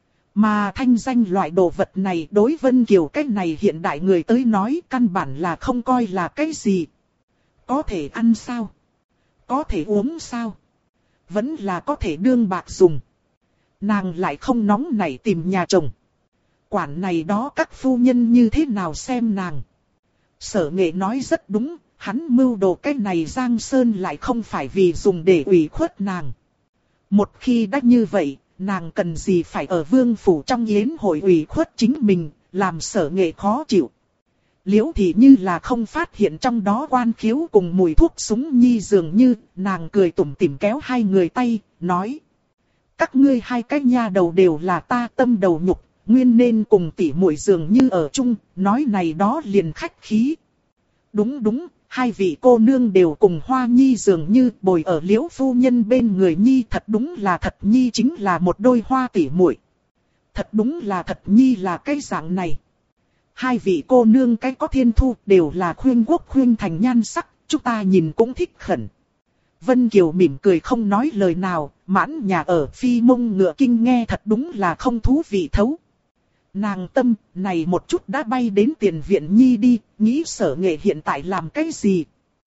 Mà thanh danh loại đồ vật này đối Vân Kiều cái này hiện đại người tới nói căn bản là không coi là cái gì. Có thể ăn sao? Có thể uống sao? Vẫn là có thể đương bạc dùng. Nàng lại không nóng nảy tìm nhà chồng. Quản này đó các phu nhân như thế nào xem nàng. Sở Nghệ nói rất đúng, hắn mưu đồ cái này Giang Sơn lại không phải vì dùng để ủy khuất nàng. Một khi đã như vậy, nàng cần gì phải ở vương phủ trong yến hội ủy khuất chính mình, làm Sở Nghệ khó chịu. Liễu Thị như là không phát hiện trong đó quan khiếu cùng mùi thuốc súng nhi dường như, nàng cười tủm tỉm kéo hai người tay, nói. Các ngươi hai cái nha đầu đều là ta tâm đầu nhục, nguyên nên cùng tỉ muội dường như ở chung, nói này đó liền khách khí. Đúng, hai vị cô nương đều cùng Hoa Nhi dường như bồi ở Liễu phu nhân bên người Nhi, thật đúng là thật Nhi chính là một đôi hoa tỉ muội. Thật đúng là thật Nhi là cái dạng này. Hai vị cô nương cái có thiên thu đều là khuyên quốc khuyên thành nhan sắc, chúng ta nhìn cũng thích khẩn. Vân Kiều mỉm cười không nói lời nào, mãn nhà ở phi mông ngựa kinh nghe thật đúng là không thú vị thấu. Nàng tâm này một chút đã bay đến tiền viện Nhi đi, nghĩ Sở Nghệ hiện tại làm cái gì?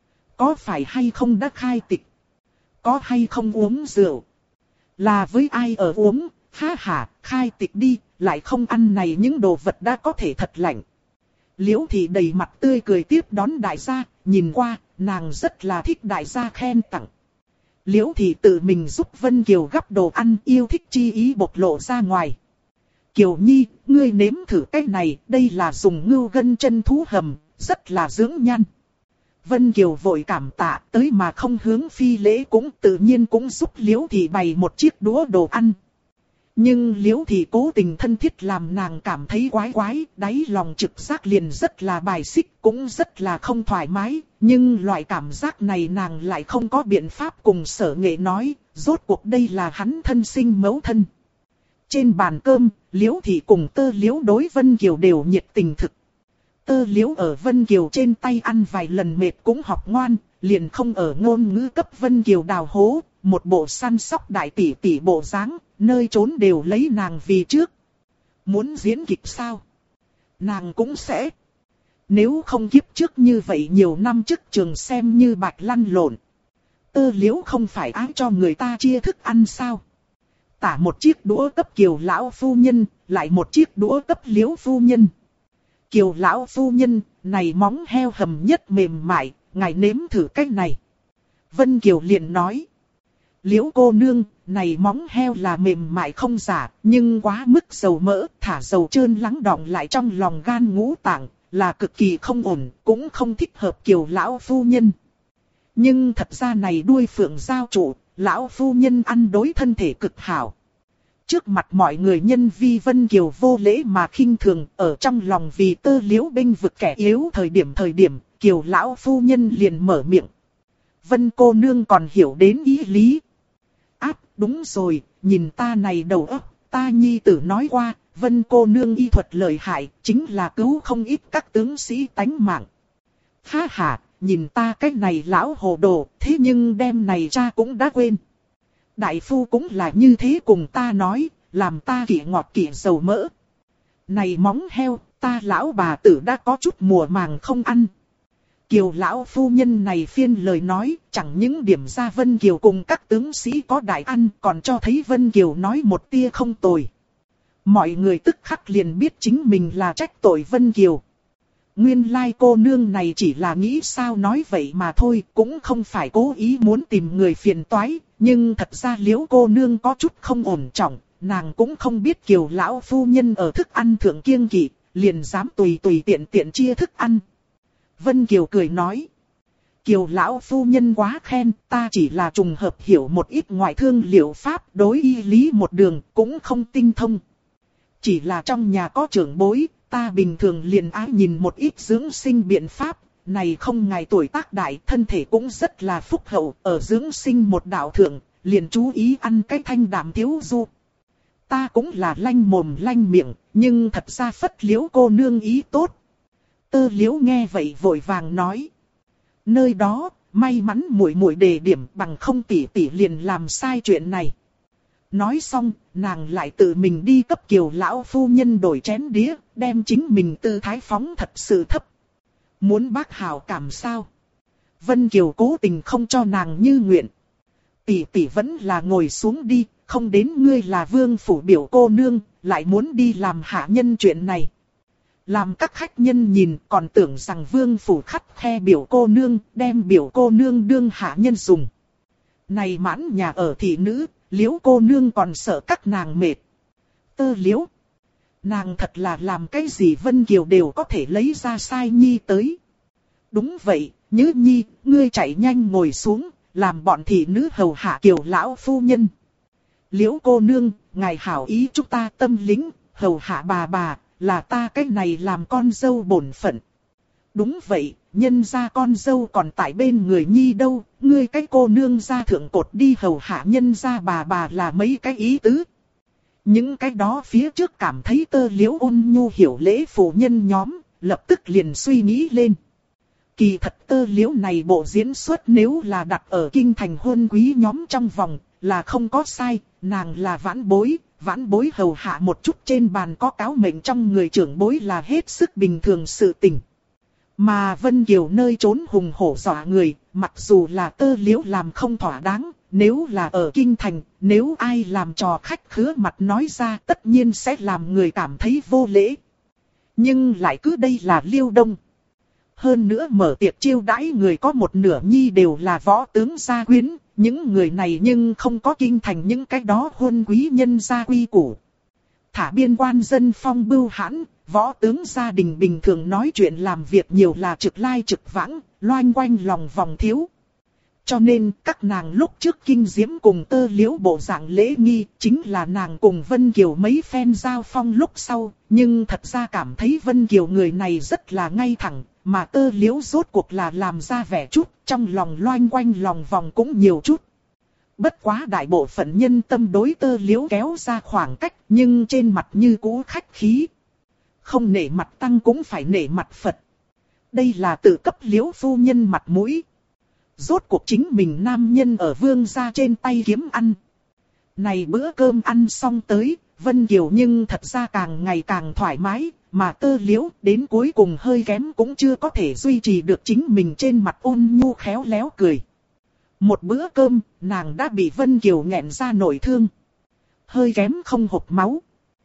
Có phải hay không đã khai tịch? Có hay không uống rượu? Là với ai ở uống? Ha ha, khai tịch đi, lại không ăn này những đồ vật đã có thể thật lạnh. Liễu Thị đầy mặt tươi cười tiếp đón đại gia, nhìn qua, nàng rất là thích đại gia khen tặng. Liễu Thị tự mình giúp Vân Kiều gắp đồ ăn, yêu thích chi ý bộc lộ ra ngoài. Kiều Nhi, ngươi nếm thử cái này, đây là dùng ngưu gân chân thú hầm, rất là dưỡng nhan. Vân Kiều vội cảm tạ, tới mà không hướng phi lễ cũng tự nhiên cũng giúp Liễu Thị bày một chiếc đũa đồ ăn. Nhưng Liễu Thị cố tình thân thiết làm nàng cảm thấy quái, đáy lòng trực giác liền rất là bài xích, cũng rất là không thoải mái. Nhưng loại cảm giác này nàng lại không có biện pháp cùng Sở Nghệ nói, rốt cuộc đây là hắn thân sinh mẫu thân. Trên bàn cơm, Liễu Thị cùng Tơ Liễu đối Vân Kiều đều nhiệt tình thực. Tơ Liễu ở Vân Kiều trên tay ăn vài lần mệt cũng học ngoan, liền không ở ngôn ngữ cấp Vân Kiều đào hố, một bộ săn sóc đại tỷ tỷ bộ dáng, nơi trốn đều lấy nàng vì trước. Muốn diễn kịch sao? Nàng cũng sẽ. Nếu không kiếp trước như vậy nhiều năm trước trường xem như bạch lăn lộn. Tơ Liễu không phải ái cho người ta chia thức ăn sao? Tả một chiếc đũa cấp Kiều lão phu nhân, lại một chiếc đũa cấp Liễu phu nhân. Kiều lão phu nhân, này móng heo hầm nhất mềm mại, ngài nếm thử cái này. Vân Kiều liền nói. Liễu cô nương, này móng heo là mềm mại không giả, nhưng quá mức dầu mỡ, thả dầu trơn lắng đọng lại trong lòng gan ngũ tạng, là cực kỳ không ổn, cũng không thích hợp Kiều lão phu nhân. Nhưng thật ra này đuôi phượng giao trụ, lão phu nhân ăn đối thân thể cực hảo. Trước mặt mọi người nhân vi Vân Kiều vô lễ mà khinh thường, ở trong lòng vì Tơ Liễu bênh vực kẻ yếu thời điểm, Kiều lão phu nhân liền mở miệng. Vân cô nương còn hiểu đến ý lý. Đúng rồi, nhìn ta này đầu óc, ta nhi tử nói qua, Vân cô nương y thuật lợi hại, chính là cứu không ít các tướng sĩ tánh mạng. Ha ha, nhìn ta cái này lão hồ đồ, thế nhưng đêm này cha cũng đã quên. Đại phu cũng là như thế cùng ta nói, làm ta kỵ ngọt kỵ dầu mỡ. Này móng heo, ta lão bà tử đã có chút mùa màng không ăn. Kiều lão phu nhân này phiên lời nói, chẳng những điểm ra Vân Kiều cùng các tướng sĩ có đại ăn, còn cho thấy Vân Kiều nói một tia không tồi. Mọi người tức khắc liền biết chính mình là trách tội Vân Kiều. Nguyên lai cô nương này chỉ là nghĩ sao nói vậy mà thôi, cũng không phải cố ý muốn tìm người phiền toái, nhưng thật ra Liễu cô nương có chút không ổn trọng, nàng cũng không biết Kiều lão phu nhân ở thức ăn thượng kiêng kỵ, liền dám tùy tiện tiện chia thức ăn. Vân Kiều cười nói, Kiều lão phu nhân quá khen, ta chỉ là trùng hợp hiểu một ít ngoại thương liệu pháp, đối y lý một đường cũng không tinh thông. Chỉ là trong nhà có trưởng bối, ta bình thường liền ái nhìn một ít dưỡng sinh biện pháp, này không ngài tuổi tác đại, thân thể cũng rất là phúc hậu, ở dưỡng sinh một đạo thượng, liền chú ý ăn cái thanh đạm thiếu du. Ta cũng là lanh mồm lanh miệng, nhưng thật ra phất Liễu cô nương ý tốt. Tơ Liễu nghe vậy vội vàng nói, nơi đó, may mắn muội muội đề điểm, bằng không tỷ tỷ liền làm sai chuyện này. Nói xong, nàng lại tự mình đi cấp Kiều lão phu nhân đổi chén đĩa, đem chính mình tư thái phóng thật sự thấp. Muốn bác hảo cảm sao? Vân Kiều cố tình không cho nàng như nguyện. Tỷ tỷ vẫn là ngồi xuống đi, không đến ngươi là vương phủ biểu cô nương, lại muốn đi làm hạ nhân chuyện này. Làm các khách nhân nhìn còn tưởng rằng vương phủ khắt khe biểu cô nương, đem biểu cô nương đương hạ nhân dùng. Này mãn nhà ở thị nữ, Liễu cô nương còn sợ các nàng mệt. Tơ Liễu, nàng thật là làm cái gì Vân Kiều đều có thể lấy ra sai nhi tới. Đúng vậy, Nhứ nhi, ngươi chạy nhanh ngồi xuống, làm bọn thị nữ hầu hạ Kiều lão phu nhân. Liễu cô nương, ngài hảo ý chúng ta tâm lính, hầu hạ bà, là ta cái này làm con dâu bổn phận. Đúng vậy, nhân gia con dâu còn tại bên người nhi đâu, ngươi cái cô nương gia thượng cột đi hầu hạ nhân gia bà là mấy cái ý tứ. Những cái đó phía trước cảm thấy Tơ Liễu ôn nhu hiểu lễ phụ nhân nhóm, lập tức liền suy nghĩ lên. Kỳ thật Tơ Liễu này bộ diễn xuất nếu là đặt ở kinh thành huân quý nhóm trong vòng, là không có sai, nàng là vãn bối hầu hạ một chút trên bàn có cáo mệnh trong người trưởng bối là hết sức bình thường sự tình. Mà Vân Kiều nơi trốn hùng hổ dọa người, mặc dù là Tơ Liễu làm không thỏa đáng, nếu là ở kinh thành, nếu ai làm trò khách khứa mặt nói ra tất nhiên sẽ làm người cảm thấy vô lễ. Nhưng lại cứ đây là Liêu Đông. Hơn nữa mở tiệc chiêu đãi người có một nửa nhi đều là võ tướng gia quyến, những người này nhưng không có kinh thành những cái đó huân quý nhân gia quy củ. Thả biên quan dân phong bưu hãn, võ tướng gia đình bình thường nói chuyện làm việc nhiều là trực lai trực vãng, loanh quanh lòng vòng thiếu. Cho nên các nàng lúc trước kinh diễm cùng Tơ Liễu bộ dạng lễ nghi, chính là nàng cùng Vân Kiều mấy phen giao phong lúc sau, nhưng thật ra cảm thấy Vân Kiều người này rất là ngay thẳng, mà Tơ Liễu rốt cuộc là làm ra vẻ chút, trong lòng loanh quanh lòng vòng cũng nhiều chút. Bất quá đại bộ phận nhân tâm đối Tơ Liễu kéo ra khoảng cách, nhưng trên mặt như cũ khách khí. Không nể mặt tăng cũng phải nể mặt Phật. Đây là tự cấp Liễu phu nhân mặt mũi. Rốt cuộc chính mình nam nhân ở vương gia trên tay kiếm ăn. Này bữa cơm ăn xong tới, Vân Kiều nhưng thật ra càng ngày càng thoải mái, mà Tơ Liễu đến cuối cùng hơi kém cũng chưa có thể duy trì được chính mình trên mặt ôn nhu khéo léo cười. Một bữa cơm, nàng đã bị Vân Kiều nghẹn ra nổi thương. Hơi kém không hộc máu.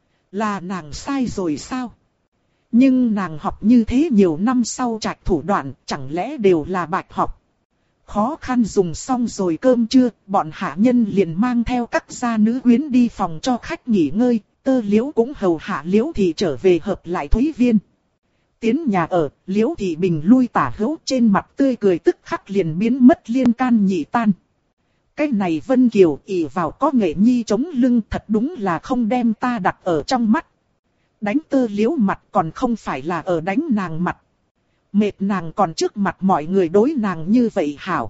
Là nàng sai rồi sao? Nhưng nàng học như thế nhiều năm sau trạch thủ đoạn, chẳng lẽ đều là bạch học? Khó khăn dùng xong rồi cơm trưa, bọn hạ nhân liền mang theo các gia nữ quyến đi phòng cho khách nghỉ ngơi, Tơ Liễu cũng hầu hạ Liễu Thị trở về hợp lại Thúy Viên. Tiến nhà ở, Liễu Thị bình lui tả hữu trên mặt tươi cười tức khắc liền biến mất liên can nhị tan. Cái này Vân Kiều ỷ vào có nghệ nhi chống lưng thật đúng là không đem ta đặt ở trong mắt. Đánh Tơ Liễu mặt còn không phải là ở đánh nàng mặt. Mệt nàng còn trước mặt mọi người đối nàng như vậy hảo.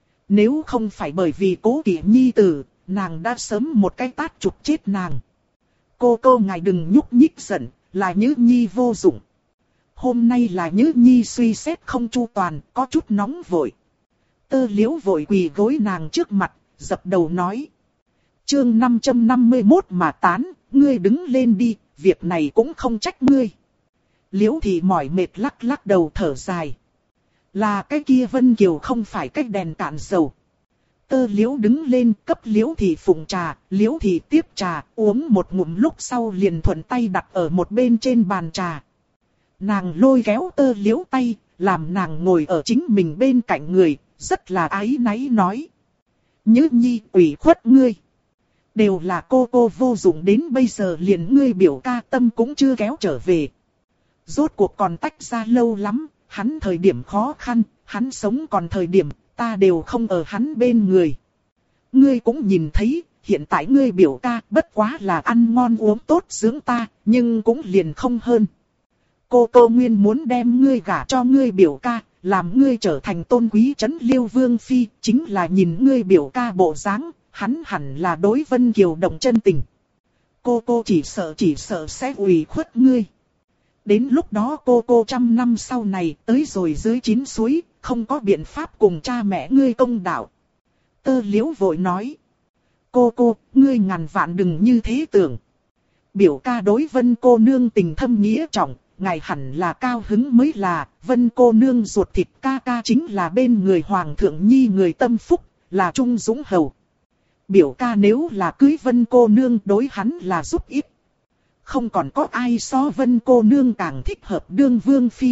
Nếu không phải bởi vì cố kỵ nhi tử, nàng đã sớm một cái tát chụp chết nàng. Cô ngài đừng nhúc nhích giận, là Nhứ nhi vô dụng. hôm nay là Nhữ Nhi suy xét không chu toàn, có chút nóng vội. Tơ Liễu vội quỳ gối nàng trước mặt, dập đầu nói. Chương 551 mà tán, ngươi đứng lên đi, việc này cũng không trách ngươi. Liễu Thị mỏi mệt lắc lắc đầu thở dài. Là cái kia Vân Kiều không phải cái đèn cạn dầu. Tơ Liễu đứng lên cấp Liễu Thị phụng trà, Liễu Thị tiếp trà, uống một ngụm lúc sau liền thuận tay đặt ở một bên trên bàn trà. Nàng lôi kéo Tơ Liễu tay, làm nàng ngồi ở chính mình bên cạnh người, rất là áy náy nói. Nhữ Nhi ủy khuất ngươi. Đều là cô vô dụng, đến bây giờ liền ngươi biểu ca tâm cũng chưa kéo trở về. Rốt cuộc còn tách ra lâu lắm, hắn thời điểm khó khăn, hắn sống còn thời điểm, ta đều không ở hắn bên người. Ngươi cũng nhìn thấy, hiện tại ngươi biểu ca bất quá là ăn ngon uống tốt dưỡng ta, nhưng cũng liền không hơn. Cô nguyên muốn đem ngươi gả cho ngươi biểu ca, làm ngươi trở thành tôn quý trấn Liêu Vương Phi, chính là nhìn ngươi biểu ca bộ dáng, hắn hẳn là đối Vân Kiều động chân tình. Cô chỉ sợ sẽ ủy khuất ngươi. Đến lúc đó cô trăm năm sau này tới rồi dưới chín suối, không có biện pháp cùng cha mẹ ngươi công đạo. Tơ Liễu vội nói. Cô, ngươi ngàn vạn đừng như thế tưởng. Biểu ca đối Vân cô nương tình thâm nghĩa trọng, ngài hẳn là cao hứng mới là, Vân cô nương ruột thịt ca chính là bên người Hoàng thượng Nhi người tâm phúc, là trung dũng hầu. Biểu ca nếu là cưới Vân cô nương đối hắn là giúp ích. Không còn có ai so Vân cô nương càng thích hợp đương vương phi.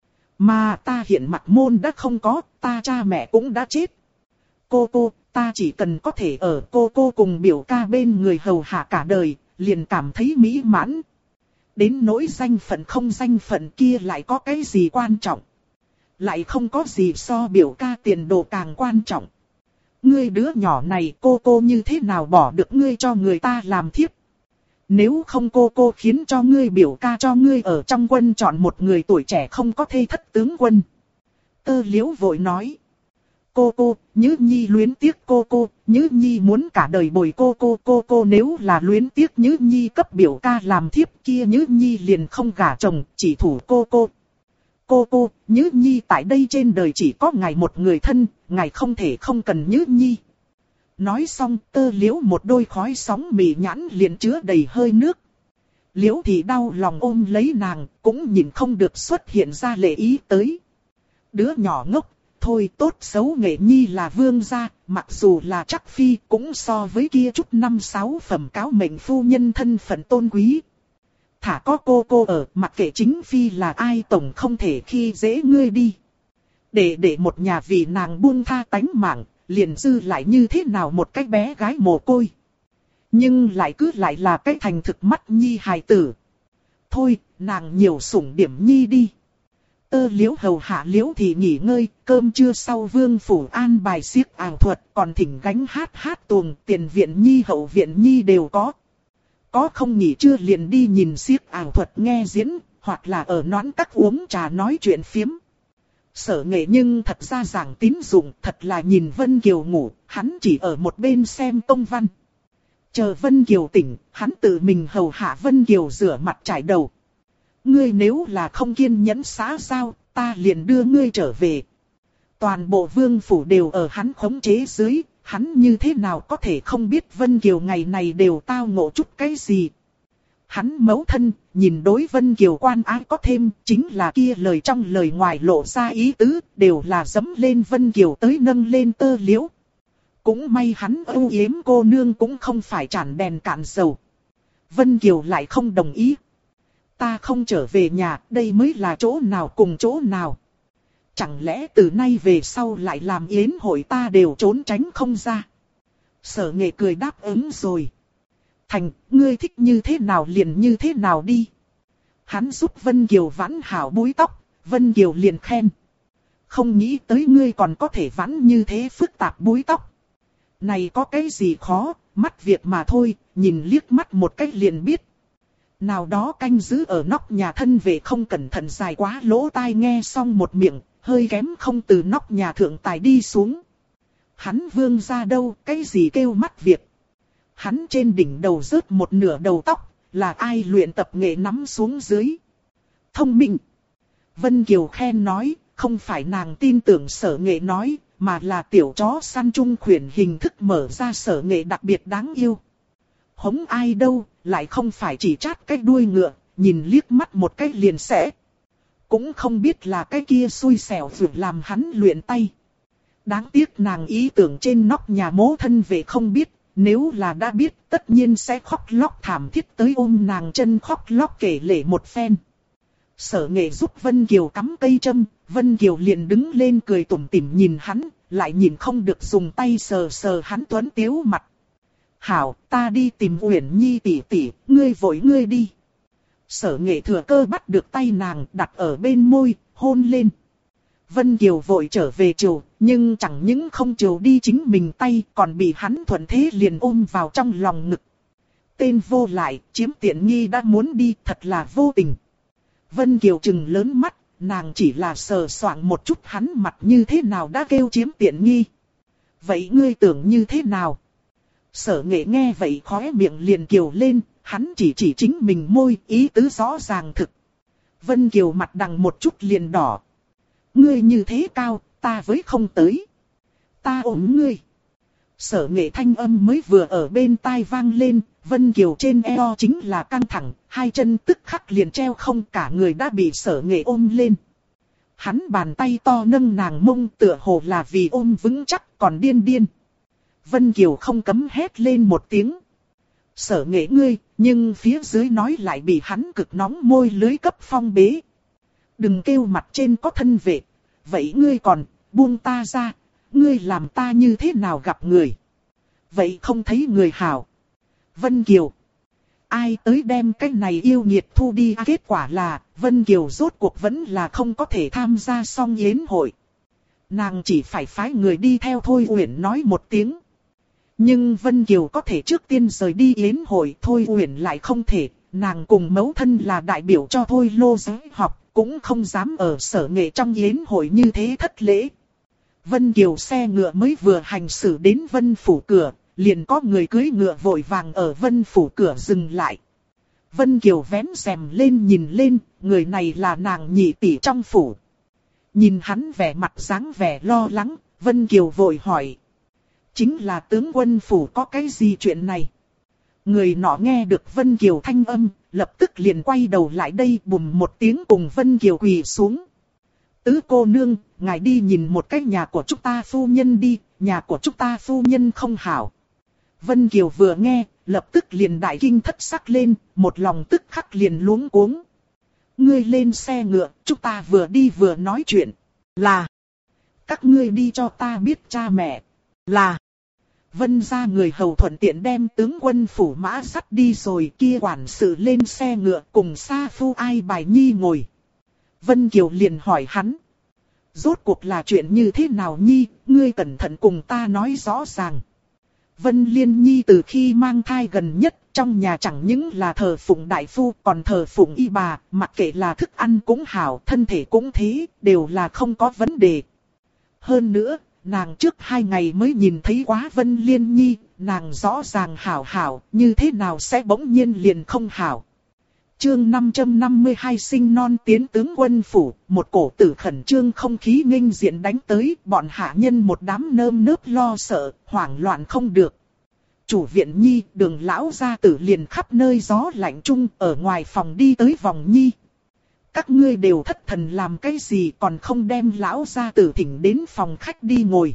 Mà ta hiện mặt môn đã không có, ta cha mẹ cũng đã chết. Cô, ta chỉ cần có thể ở cô cùng biểu ca bên người hầu hạ cả đời, liền cảm thấy mỹ mãn. Đến nỗi danh phận không danh phận kia lại có cái gì quan trọng. Lại không có gì so biểu ca tiền đồ càng quan trọng. Ngươi đứa nhỏ này cô như thế nào bỏ được ngươi cho người ta làm thiếp. Nếu không cô khiến cho ngươi biểu ca cho ngươi ở trong quân chọn một người tuổi trẻ không có thê thất tướng quân. Tơ Liễu vội nói. Cô, Nhữ Nhi luyến tiếc cô, Nhữ Nhi muốn cả đời bồi cô nếu là luyến tiếc Nhữ Nhi cấp biểu ca làm thiếp kia Nhữ Nhi liền không gả chồng, chỉ thủ cô. Cô, Nhữ Nhi tại đây trên đời chỉ có ngài một người thân, ngài không thể không cần Nhữ Nhi. Nói xong Tơ Liễu một đôi khói sóng mị nhãn liền chứa đầy hơi nước. Liễu Thị đau lòng ôm lấy nàng, cũng nhìn không được xuất hiện ra lệ ý tới. Đứa nhỏ ngốc, thôi tốt xấu Nghệ Nhi là vương gia, mặc dù là chắc phi cũng so với kia chút năm sáu phẩm cáo mệnh phu nhân thân phận tôn quý. Thả có cô ở, mặc kệ chính phi là ai tổng không thể khi dễ ngươi đi. Để một nhà vì nàng buông tha tánh mạng, liền dư lại như thế nào một cái bé gái mồ côi. Nhưng lại cứ lại là cái thành thực mắt Nhi hài tử. Thôi, nàng nhiều sủng điểm Nhi đi. Tơ Liễu hầu hạ Liễu Thị nghỉ ngơi, cơm trưa sau vương phủ an bài xiếc ảo thuật, còn thỉnh gánh hát tuồng, tiền viện Nhi hậu viện Nhi đều có. Có không nghỉ trưa liền đi nhìn xiếc ảo thuật nghe diễn, hoặc là ở nón các uống trà nói chuyện phiếm. Sở Nghệ nhưng thật ra giảng tín dụng, thật là nhìn Vân Kiều ngủ, hắn chỉ ở một bên xem công văn. Chờ Vân Kiều tỉnh, hắn tự mình hầu hạ Vân Kiều rửa mặt trải đầu. Ngươi nếu là không kiên nhẫn xã giao, ta liền đưa ngươi trở về. Toàn bộ vương phủ đều ở hắn khống chế dưới, hắn như thế nào có thể không biết Vân Kiều ngày này đều tao ngộ chút cái gì. Hắn mẫu thân, nhìn đối Vân Kiều quan ái có thêm, chính là kia lời trong lời ngoài lộ ra ý tứ, đều là dẫm lên Vân Kiều tới nâng lên Tơ Liễu. Cũng may hắn ưu yếm cô nương cũng không phải tràn đèn cạn dầu. Vân Kiều lại không đồng ý. Ta không trở về nhà, đây mới là chỗ nào cùng chỗ nào. Chẳng lẽ từ nay về sau lại làm yến hội ta đều trốn tránh không ra. Sở Nghệ cười đáp ứng rồi. Thành, ngươi thích như thế nào liền như thế nào đi. Hắn giúp Vân Kiều vãn hảo búi tóc, Vân Kiều liền khen. Không nghĩ tới ngươi còn có thể vãn như thế phức tạp búi tóc. Này có cái gì khó, mắt việc mà thôi, nhìn liếc mắt một cái liền biết. Nào đó canh giữ ở nóc nhà thân vệ không cẩn thận dài quá lỗ tai nghe xong một miệng, hơi kém không từ nóc nhà thượng tài đi xuống. Hắn vương ra đâu, cái gì kêu mắt việc. Hắn trên đỉnh đầu rớt một nửa đầu tóc, là ai luyện tập nghệ nắm xuống dưới. Thông minh. Vân Kiều khen nói, không phải nàng tin tưởng Sở Nghệ nói, mà là tiểu chó săn chung khuyển hình thức mở ra Sở Nghệ đặc biệt đáng yêu. Hống ai đâu, lại không phải chỉ chát cái đuôi ngựa, nhìn liếc mắt một cái liền sẽ. Cũng không biết là cái kia xui xẻo vượt làm hắn luyện tay. Đáng tiếc nàng ý tưởng trên nóc nhà mố thân về không biết, nếu là đã biết tất nhiên sẽ khóc lóc thảm thiết tới ôm nàng chân khóc lóc kể lể một phen. Sở Nghệ giúp Vân Kiều cắm cây châm, Vân Kiều liền đứng lên cười tủm tỉm nhìn hắn, lại nhìn không được dùng tay sờ sờ hắn tuấn tiếu mặt. Hảo, ta đi tìm Uyển Nhi tỷ tỷ, ngươi vội ngươi đi. Sở Nghệ thừa cơ bắt được tay nàng đặt ở bên môi, hôn lên. Vân Kiều vội trở về chiều, nhưng chẳng những không chiều đi chính mình tay, còn bị hắn thuận thế liền ôm vào trong lòng ngực. Tên vô lại, chiếm tiện nghi đã muốn đi, thật là vô tình. Vân Kiều trừng lớn mắt, nàng chỉ là sờ soạng một chút hắn mặt như thế nào đã kêu chiếm tiện nghi. Vậy ngươi tưởng như thế nào? Sở Nghệ nghe vậy khóe miệng liền kiều lên, hắn chỉ chính mình môi, ý tứ rõ ràng thực. Vân Kiều mặt đằng một chút liền đỏ. Ngươi như thế cao, ta với không tới. Ta ôm ngươi. Sở Nghệ thanh âm mới vừa ở bên tai vang lên, Vân Kiều trên eo chính là căng thẳng, hai chân tức khắc liền treo không, cả người đã bị Sở Nghệ ôm lên. Hắn bàn tay to nâng nàng mông tựa hồ là vì ôm vững chắc còn điên điên. Vân Kiều không cấm hét lên một tiếng. Sở Nghệ ngươi, nhưng phía dưới nói lại bị hắn cực nóng môi lưới cấp phong bế. Đừng kêu mặt trên có thân vệ, vậy ngươi còn, buông ta ra, ngươi làm ta như thế nào gặp người. Vậy không thấy người hảo. Vân Kiều. Ai tới đem cái này yêu nghiệt thu đi, kết quả là, Vân Kiều rốt cuộc vẫn là không có thể tham gia song yến hội. Nàng chỉ phải phái người đi theo Thôi Uyển nói một tiếng. Nhưng Vân Kiều có thể trước tiên rời đi yến hội, Thôi Uyển lại không thể, nàng cùng mẫu thân là đại biểu cho Thôi Lô giới học, cũng không dám ở Sở Nghệ trong yến hội như thế thất lễ. Vân Kiều xe ngựa mới vừa hành xử đến Vân Phủ cửa, liền có người cưỡi ngựa vội vàng ở Vân Phủ cửa dừng lại. Vân Kiều vén rèm lên nhìn lên, người này là nàng nhị tỷ trong phủ. Nhìn hắn vẻ mặt dáng vẻ lo lắng, Vân Kiều vội hỏi. Chính là tướng quân phủ có cái gì chuyện này? Người nọ nghe được Vân Kiều thanh âm, lập tức liền quay đầu lại đây bùm một tiếng cùng Vân Kiều quỳ xuống. Tứ cô nương, ngài đi nhìn một cái nhà của chúng ta phu nhân đi, nhà của chúng ta phu nhân không hảo. Vân Kiều vừa nghe, lập tức liền đại kinh thất sắc lên, một lòng tức khắc liền luống cuống. Ngươi lên xe ngựa, chúng ta vừa đi vừa nói chuyện. Là, các ngươi đi cho ta biết cha mẹ. Là, Vân gia người hầu thuận tiện đem tướng quân phủ mã dắt đi rồi, kia quản sự lên xe ngựa cùng Sa Phu Ai Bài Nhi ngồi. Vân Kiều liền hỏi hắn. Rốt cuộc là chuyện như thế nào Nhi, ngươi cẩn thận cùng ta nói rõ ràng. Vân Liên Nhi từ khi mang thai gần nhất, trong nhà chẳng những là thờ phụng đại phu, còn thờ phụng y bà, mặc kệ là thức ăn cũng hảo, thân thể cũng thế, đều là không có vấn đề. Hơn nữa, nàng trước 2 ngày mới nhìn thấy quá Vân Liên Nhi, nàng rõ ràng hảo, như thế nào sẽ bỗng nhiên liền không hảo. Chương 552 sinh non tiến tướng quân phủ, một cổ tử khẩn trương không khí nghênh diện đánh tới, bọn hạ nhân một đám nơm nớp lo sợ, hoảng loạn không được. Chủ viện Nhi, Đường lão gia tử liền khắp nơi gió lạnh chung, ở ngoài phòng đi tới vòng Nhi. Các ngươi đều thất thần làm cái gì còn không đem lão gia tử thỉnh đến phòng khách đi ngồi.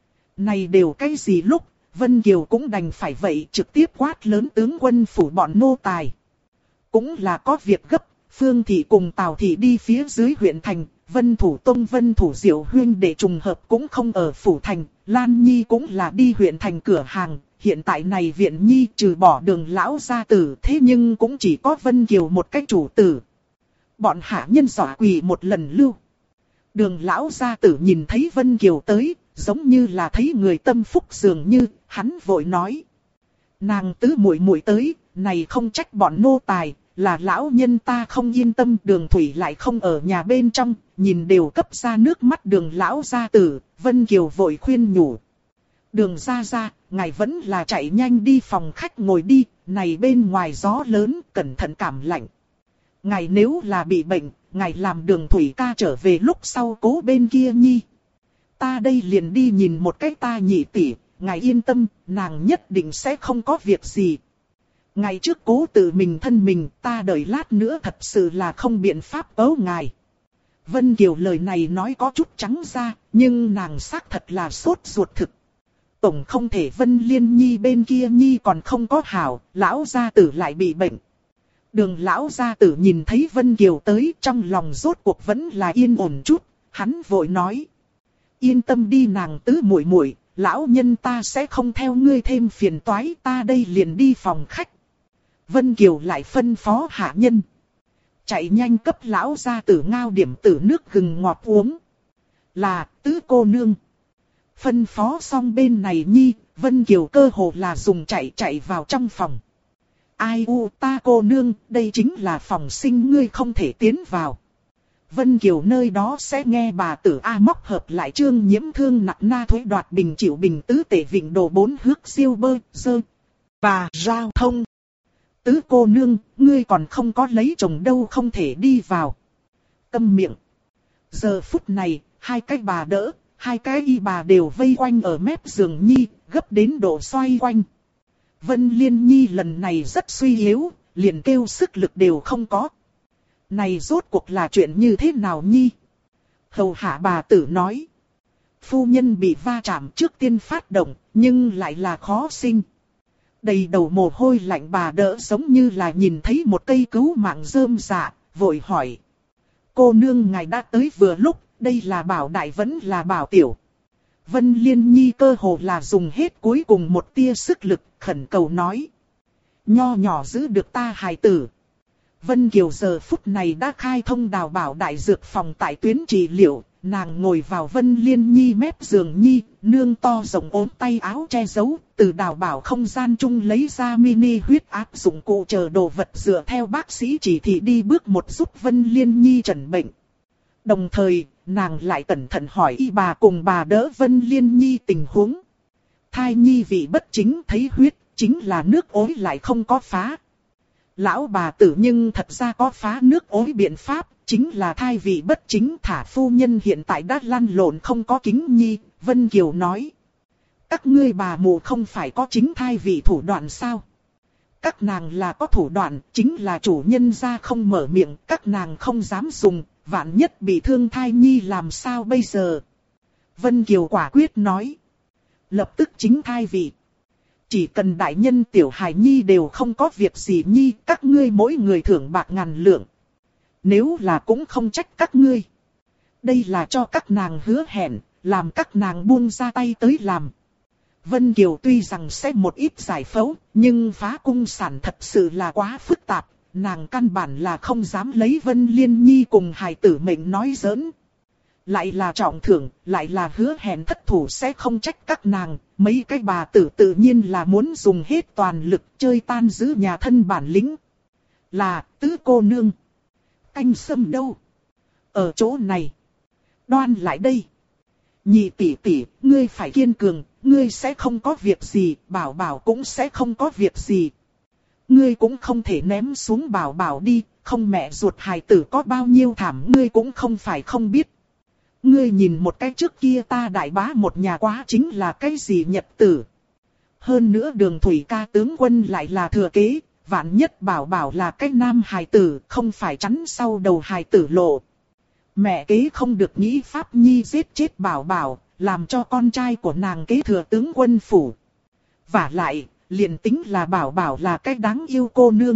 Này đều cái gì lúc, Vân Kiều cũng đành phải vậy trực tiếp quát lớn tướng quân phủ bọn nô tài. Cũng là có việc gấp, Phương Thị cùng Tào Thị đi phía dưới huyện thành, Vân Thủ Tông Vân Thủ Diệu Huyên để trùng hợp cũng không ở phủ thành, Lan Nhi cũng là đi huyện thành cửa hàng, hiện tại này viện Nhi trừ bỏ Đường lão gia tử thế nhưng cũng chỉ có Vân Kiều một cách chủ tử. Bọn hạ nhân dọa quỳ một lần lưu. Đường lão gia tử nhìn thấy Vân Kiều tới, giống như là thấy người tâm phúc dường như, hắn vội nói. Nàng tứ muội muội tới, này không trách bọn nô tài, là lão nhân ta không yên tâm, Đường Thủy lại không ở nhà bên trong, nhìn đều cấp ra nước mắt Đường lão gia tử, Vân Kiều vội khuyên nhủ. Đường gia gia, ngài vẫn là chạy nhanh đi phòng khách ngồi đi, này bên ngoài gió lớn, cẩn thận cảm lạnh. Ngài nếu là bị bệnh, ngài làm Đường Thủy ca trở về lúc sau cố bên kia nhi. Ta đây liền đi nhìn một cái ta nhị tỷ, ngài yên tâm, nàng nhất định sẽ không có việc gì. Ngày trước cố tự mình thân mình, ta đợi lát nữa thật sự là không biện pháp ấu ngài. Vân Kiều lời này nói có chút trắng ra, nhưng nàng xác thật là sốt ruột thực. Tổng không thể Vân Liên Nhi bên kia Nhi còn không có hảo, lão gia tử lại bị bệnh. Đường lão gia tử nhìn thấy Vân Kiều tới, trong lòng rốt cuộc vẫn là yên ổn chút, hắn vội nói. Yên tâm đi nàng tứ muội muội, lão nhân ta sẽ không theo ngươi thêm phiền toái, ta đây liền đi phòng khách. Vân Kiều lại phân phó hạ nhân. Chạy nhanh cấp lão gia tử ngao điểm tử nước gừng ngọt uống. Là tứ cô nương. Phân phó xong bên này nhi, Vân Kiều cơ hồ là dùng chạy vào trong phòng. Ai u ta cô nương, đây chính là phòng sinh ngươi không thể tiến vào. Vân Kiều nơi đó sẽ nghe bà tử A móc hợp lại Trương Nhiễm thương nặng na thuế đoạt bình chịu bình tứ tể vịnh đồ 4 hước siêu bơ, dơ, và giao thông. Tứ cô nương, ngươi còn không có lấy chồng đâu không thể đi vào. Câm miệng. Giờ phút này, hai cái bà đỡ, hai cái y bà đều vây quanh ở mép giường nhi, gấp đến độ xoay quanh. Vân Liên Nhi lần này rất suy yếu, liền kêu sức lực đều không có. Này rốt cuộc là chuyện như thế nào nhi? Hầu hạ bà tử nói. Phu nhân bị va chạm trước tiên phát động, nhưng lại là khó sinh. Đầy đầu mồ hôi lạnh bà đỡ giống như là nhìn thấy một cây cứu mạng rơm dạ, vội hỏi. Cô nương ngài đã tới vừa lúc, đây là bảo đại vẫn là bảo tiểu. Vân Liên Nhi cơ hồ là dùng hết cuối cùng một tia sức lực, khẩn cầu nói. Nho nhỏ giữ được ta hài tử. Vân Kiều giờ phút này đã khai thông đào bảo đại dược phòng tại tuyến trị liệu, nàng ngồi vào Vân Liên Nhi mép giường nhi, nương to rộng ốm tay áo che giấu, từ đào bảo không gian chung lấy ra mini huyết áp dụng cụ chờ đồ vật dựa theo bác sĩ chỉ thị đi bước một giúp Vân Liên Nhi chẩn bệnh. Đồng thời, nàng lại cẩn thận hỏi y bà cùng bà đỡ Vân Liên Nhi tình huống. Thai nhi vị bất chính thấy huyết, chính là nước ối lại không có phá. Lão bà tử nhưng thật ra có phá nước ối biện pháp, chính là thai vị bất chính thả phu nhân hiện tại đã lăn lộn không có kính nhi, Vân Kiều nói. Các ngươi bà mù không phải có chính thai vị thủ đoạn sao? Các nàng là có thủ đoạn, chính là chủ nhân ra không mở miệng, các nàng không dám dùng, vạn nhất bị thương thai nhi làm sao bây giờ? Vân Kiều quả quyết nói. Lập tức chính thai vị. Chỉ cần đại nhân tiểu hài nhi đều không có việc gì nhi, các ngươi mỗi người thưởng bạc ngàn lượng. Nếu là cũng không trách các ngươi. Đây là cho các nàng hứa hẹn, làm các nàng buông ra tay tới làm. Vân Kiều tuy rằng sẽ một ít giải phẫu, nhưng phá cung sản thật sự là quá phức tạp. Nàng căn bản là không dám lấy Vân Liên Nhi cùng hài tử mệnh nói giỡn. Lại là trọng thưởng, lại là hứa hẹn thất thủ sẽ không trách các nàng. Mấy cái bà tử tự nhiên là muốn dùng hết toàn lực chơi tan giữ nhà thân bản lĩnh. Là tứ cô nương. Canh sâm đâu? Ở chỗ này. Đoan lại đây. Nhị tỷ tỷ, ngươi phải kiên cường, ngươi sẽ không có việc gì, bảo bảo cũng sẽ không có việc gì. Ngươi cũng không thể ném xuống bảo bảo đi, không mẹ ruột hài tử có bao nhiêu thảm ngươi cũng không phải không biết. Ngươi nhìn một cái trước kia ta đại bá một nhà quá chính là cái gì nhật tử. Hơn nữa Đường Thủy ca tướng quân lại là thừa kế, vạn nhất bảo bảo là cái nam hài tử, không phải chắn sau đầu hài tử lộ. Mẹ kế không được nghĩ pháp nhi giết chết bảo bảo, làm cho con trai của nàng kế thừa tướng quân phủ. Vả lại, liền tính là bảo bảo là cái đáng yêu cô nương.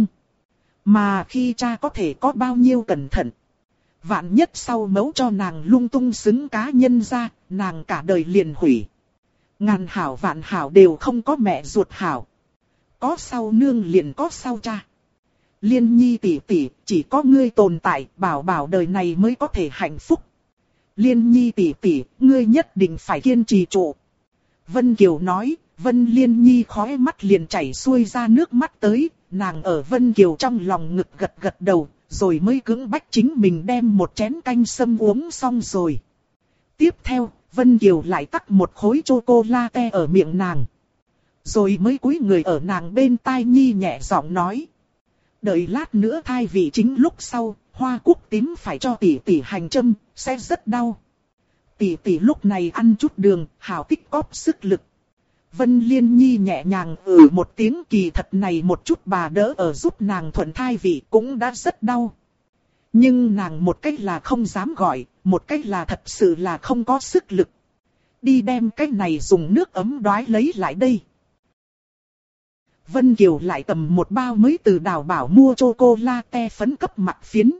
Mà khi cha có thể có bao nhiêu cẩn thận. Vạn nhất sau mẫu cho nàng lung tung xứng cá nhân ra, nàng cả đời liền hủy. Ngàn hảo vạn hảo đều không có mẹ ruột hảo. Có sau nương liền có sau cha. Liên Nhi tỷ tỷ, chỉ có ngươi tồn tại, bảo bảo đời này mới có thể hạnh phúc. Liên Nhi tỷ tỷ, ngươi nhất định phải kiên trì trụ. Vân Kiều nói, Vân Liên Nhi khóe mắt liền chảy xuôi ra nước mắt tới, nàng ở Vân Kiều trong lòng ngực gật gật đầu, rồi mới cưỡng bách chính mình đem một chén canh sâm uống xong rồi. Tiếp theo, Vân Kiều lại tắc một khối chocolate ở miệng nàng. Rồi mới cúi người ở nàng bên tai nhi nhẹ giọng nói. Đợi lát nữa thai vị chính lúc sau, hoa cúc tím phải cho tỷ tỷ hành châm, sẽ rất đau. Tỷ tỷ lúc này ăn chút đường, hảo tích cóp sức lực. Vân Liên Nhi nhẹ nhàng một tiếng, kỳ thật này một chút bà đỡ ở giúp nàng thuận thai vị cũng đã rất đau. Nhưng nàng một cách là không dám gọi, một cách là thật sự là không có sức lực. Đi đem cái này dùng nước ấm đoái lấy lại đây. Vân Kiều lại cầm một bao mới từ Đào Bảo mua chocolate phấn cấp Mạc Phiến.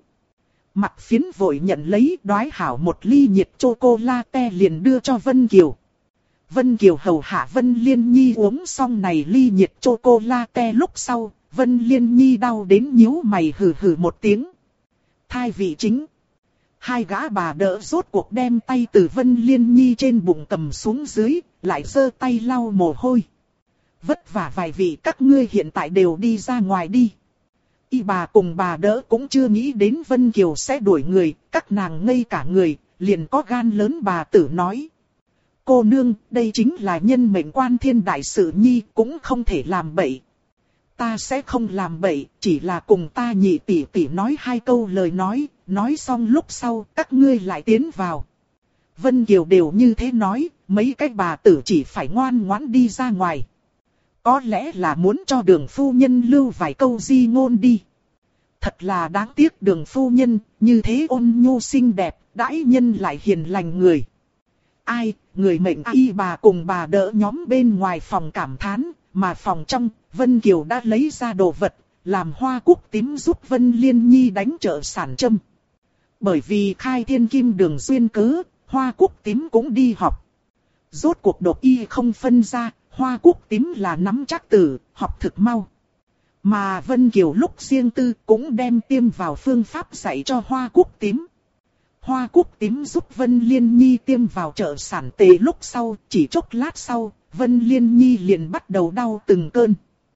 Mạc Phiến vội nhận lấy, đoái hảo một ly nhiệt chocolate liền đưa cho Vân Kiều. Vân Kiều hầu hạ Vân Liên Nhi uống xong này ly nhiệt chocolate lúc sau, Vân Liên Nhi đau đến nhíu mày hừ hừ một tiếng. Thai vị chính. Hai gã bà đỡ rốt cuộc đem tay từ Vân Liên Nhi trên bụng cầm xuống dưới, lại giơ tay lau mồ hôi. Vất vả vài vị, các ngươi hiện tại đều đi ra ngoài đi. Y bà cùng bà đỡ cũng chưa nghĩ đến Vân Kiều sẽ đuổi người, các nàng ngây cả người, liền có gan lớn bà tử nói. Cô nương, đây chính là nhân mệnh quan thiên đại sự nhi, cũng không thể làm bậy. Ta sẽ không làm bậy, chỉ là cùng ta nhị tỷ tỷ nói hai câu lời nói xong lúc sau các ngươi lại tiến vào. Vân Kiều đều như thế nói, mấy cái bà tử chỉ phải ngoan ngoãn đi ra ngoài. Có lẽ là muốn cho Đường phu nhân lưu vài câu di ngôn đi. Thật là đáng tiếc Đường phu nhân, như thế ôn nhu xinh đẹp, đãi nhân lại hiền lành người. Ai, người mệnh y bà cùng bà đỡ nhóm bên ngoài phòng cảm thán, mà phòng trong, Vân Kiều đã lấy ra đồ vật, làm hoa cúc tím giúp Vân Liên Nhi đánh trợ sản châm. Bởi vì khai thiên kim đường duyên cớ, hoa cúc tím cũng đi học. Rốt cuộc độc y không phân ra, hoa cúc tím là nắm chắc tử, học thực mau. Mà Vân Kiều lúc riêng tư cũng đem tiêm vào phương pháp dạy cho hoa cúc tím. Hoa cúc tím giúp Vân Liên Nhi tiêm vào trợ sản tề lúc sau, chỉ chốc lát sau, Vân Liên Nhi liền bắt đầu đau từng cơn.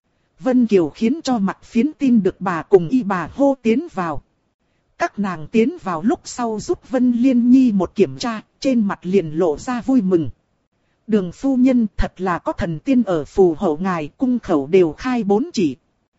Vân Kiều khiến cho Mạc Phiến tin được bà cùng y bà hô tiến vào. Các nàng tiến vào lúc sau giúp Vân Liên Nhi một kiểm tra, trên mặt liền lộ ra vui mừng. Đường phu nhân thật là có thần tiên ở phù hộ ngài, cung khẩu đều khai 4 chỉ.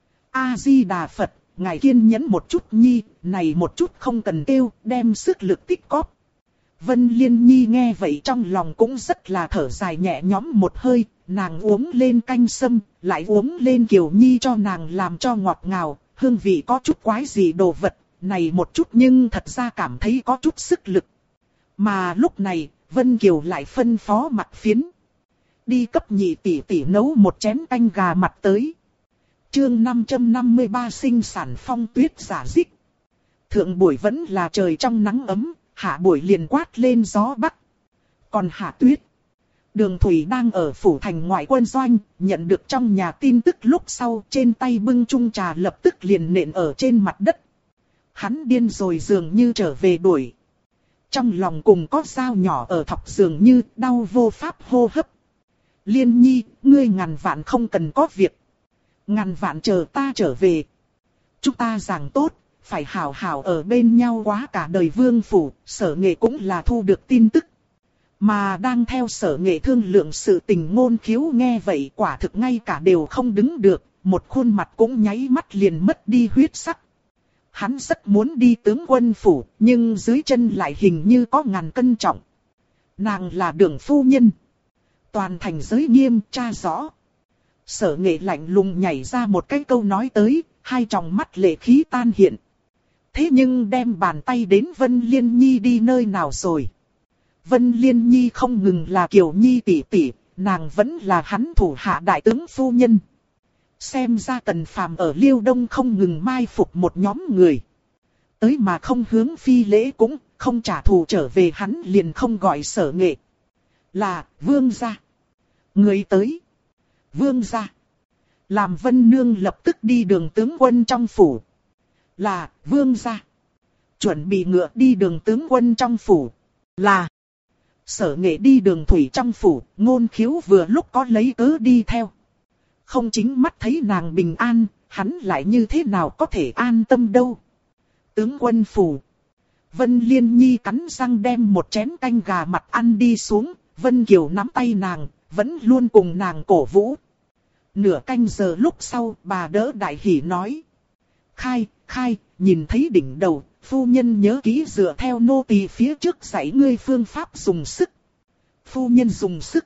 A-di-đà Phật, ngài kiên nhẫn một chút nhi, này một chút không cần kêu, đem sức lực tích cóp. Vân Liên Nhi nghe vậy trong lòng cũng rất là thở dài nhẹ nhõm một hơi, nàng uống lên canh sâm, lại uống lên Kiều Nhi cho nàng làm cho ngọt ngào, hương vị có chút quái gì đồ vật, này một chút nhưng thật ra cảm thấy có chút sức lực. Mà lúc này, Vân Kiều lại phân phó Mạc Phiến. Đi cấp nhị tỷ tỷ nấu một chén canh gà mặt tới. Chương 553 sinh sản phong tuyết giả dích. Thượng buổi vẫn là trời trong nắng ấm, hạ buổi liền quát lên gió bắc. Còn hạ tuyết. Đường Thủy đang ở phủ thành ngoại quân doanh, nhận được trong nhà tin tức lúc sau, trên tay bưng chung trà lập tức liền nện ở trên mặt đất. Hắn điên rồi dường như trở về đuổi. Trong lòng cùng có dao nhỏ ở thọc dường như đau vô pháp hô hấp. Liên Nhi, ngươi ngàn vạn không cần có việc. Ngàn vạn chờ ta trở về. Chúng ta giảng tốt, phải hảo hảo ở bên nhau quá cả đời vương phủ, Sở Nghệ cũng là thu được tin tức. Mà đang theo Sở Nghệ thương lượng sự tình Ngôn Khiếu nghe vậy quả thực ngay cả đều không đứng được, một khuôn mặt cũng nháy mắt liền mất đi huyết sắc. Hắn rất muốn đi tướng quân phủ, nhưng dưới chân lại hình như có ngàn cân trọng. Nàng là Đường phu nhân. Toàn thành giới nghiêm tra rõ. Sở Nghệ lạnh lùng nhảy ra một cái câu nói tới, hai tròng mắt lệ khí tan hiện. Thế nhưng đem bàn tay đến Vân Liên Nhi đi nơi nào rồi? Vân Liên Nhi không ngừng là Kiều Nhi tỷ tỷ, nàng vẫn là hắn thủ hạ đại tướng phu nhân. Xem ra Tần Phàm ở Liêu Đông không ngừng mai phục một nhóm người. Tới mà không hướng phi lễ cũng không trả thù trở về, hắn liền không gọi Sở Nghệ. Là vương gia. Người tới. Vương gia. Làm Vân Nương lập tức đi Đường tướng quân trong phủ. Là vương gia. Chuẩn bị ngựa đi Đường tướng quân trong phủ. Là Sở Nghệ đi Đường thủy trong phủ. Ngôn Khiếu vừa lúc có lấy cớ đi theo. Không chính mắt thấy nàng bình an, hắn lại như thế nào có thể an tâm đâu. Tướng quân phủ. Vân Liên Nhi cắn răng đem một chén canh gà mặt ăn đi xuống. Vân Kiều nắm tay nàng, vẫn luôn cùng nàng cổ vũ. Nửa canh giờ lúc sau, bà đỡ đại hỉ nói. khai, nhìn thấy đỉnh đầu, phu nhân nhớ kỹ dựa theo nô tỳ phía trước dạy ngươi phương pháp dùng sức. Phu nhân dùng sức.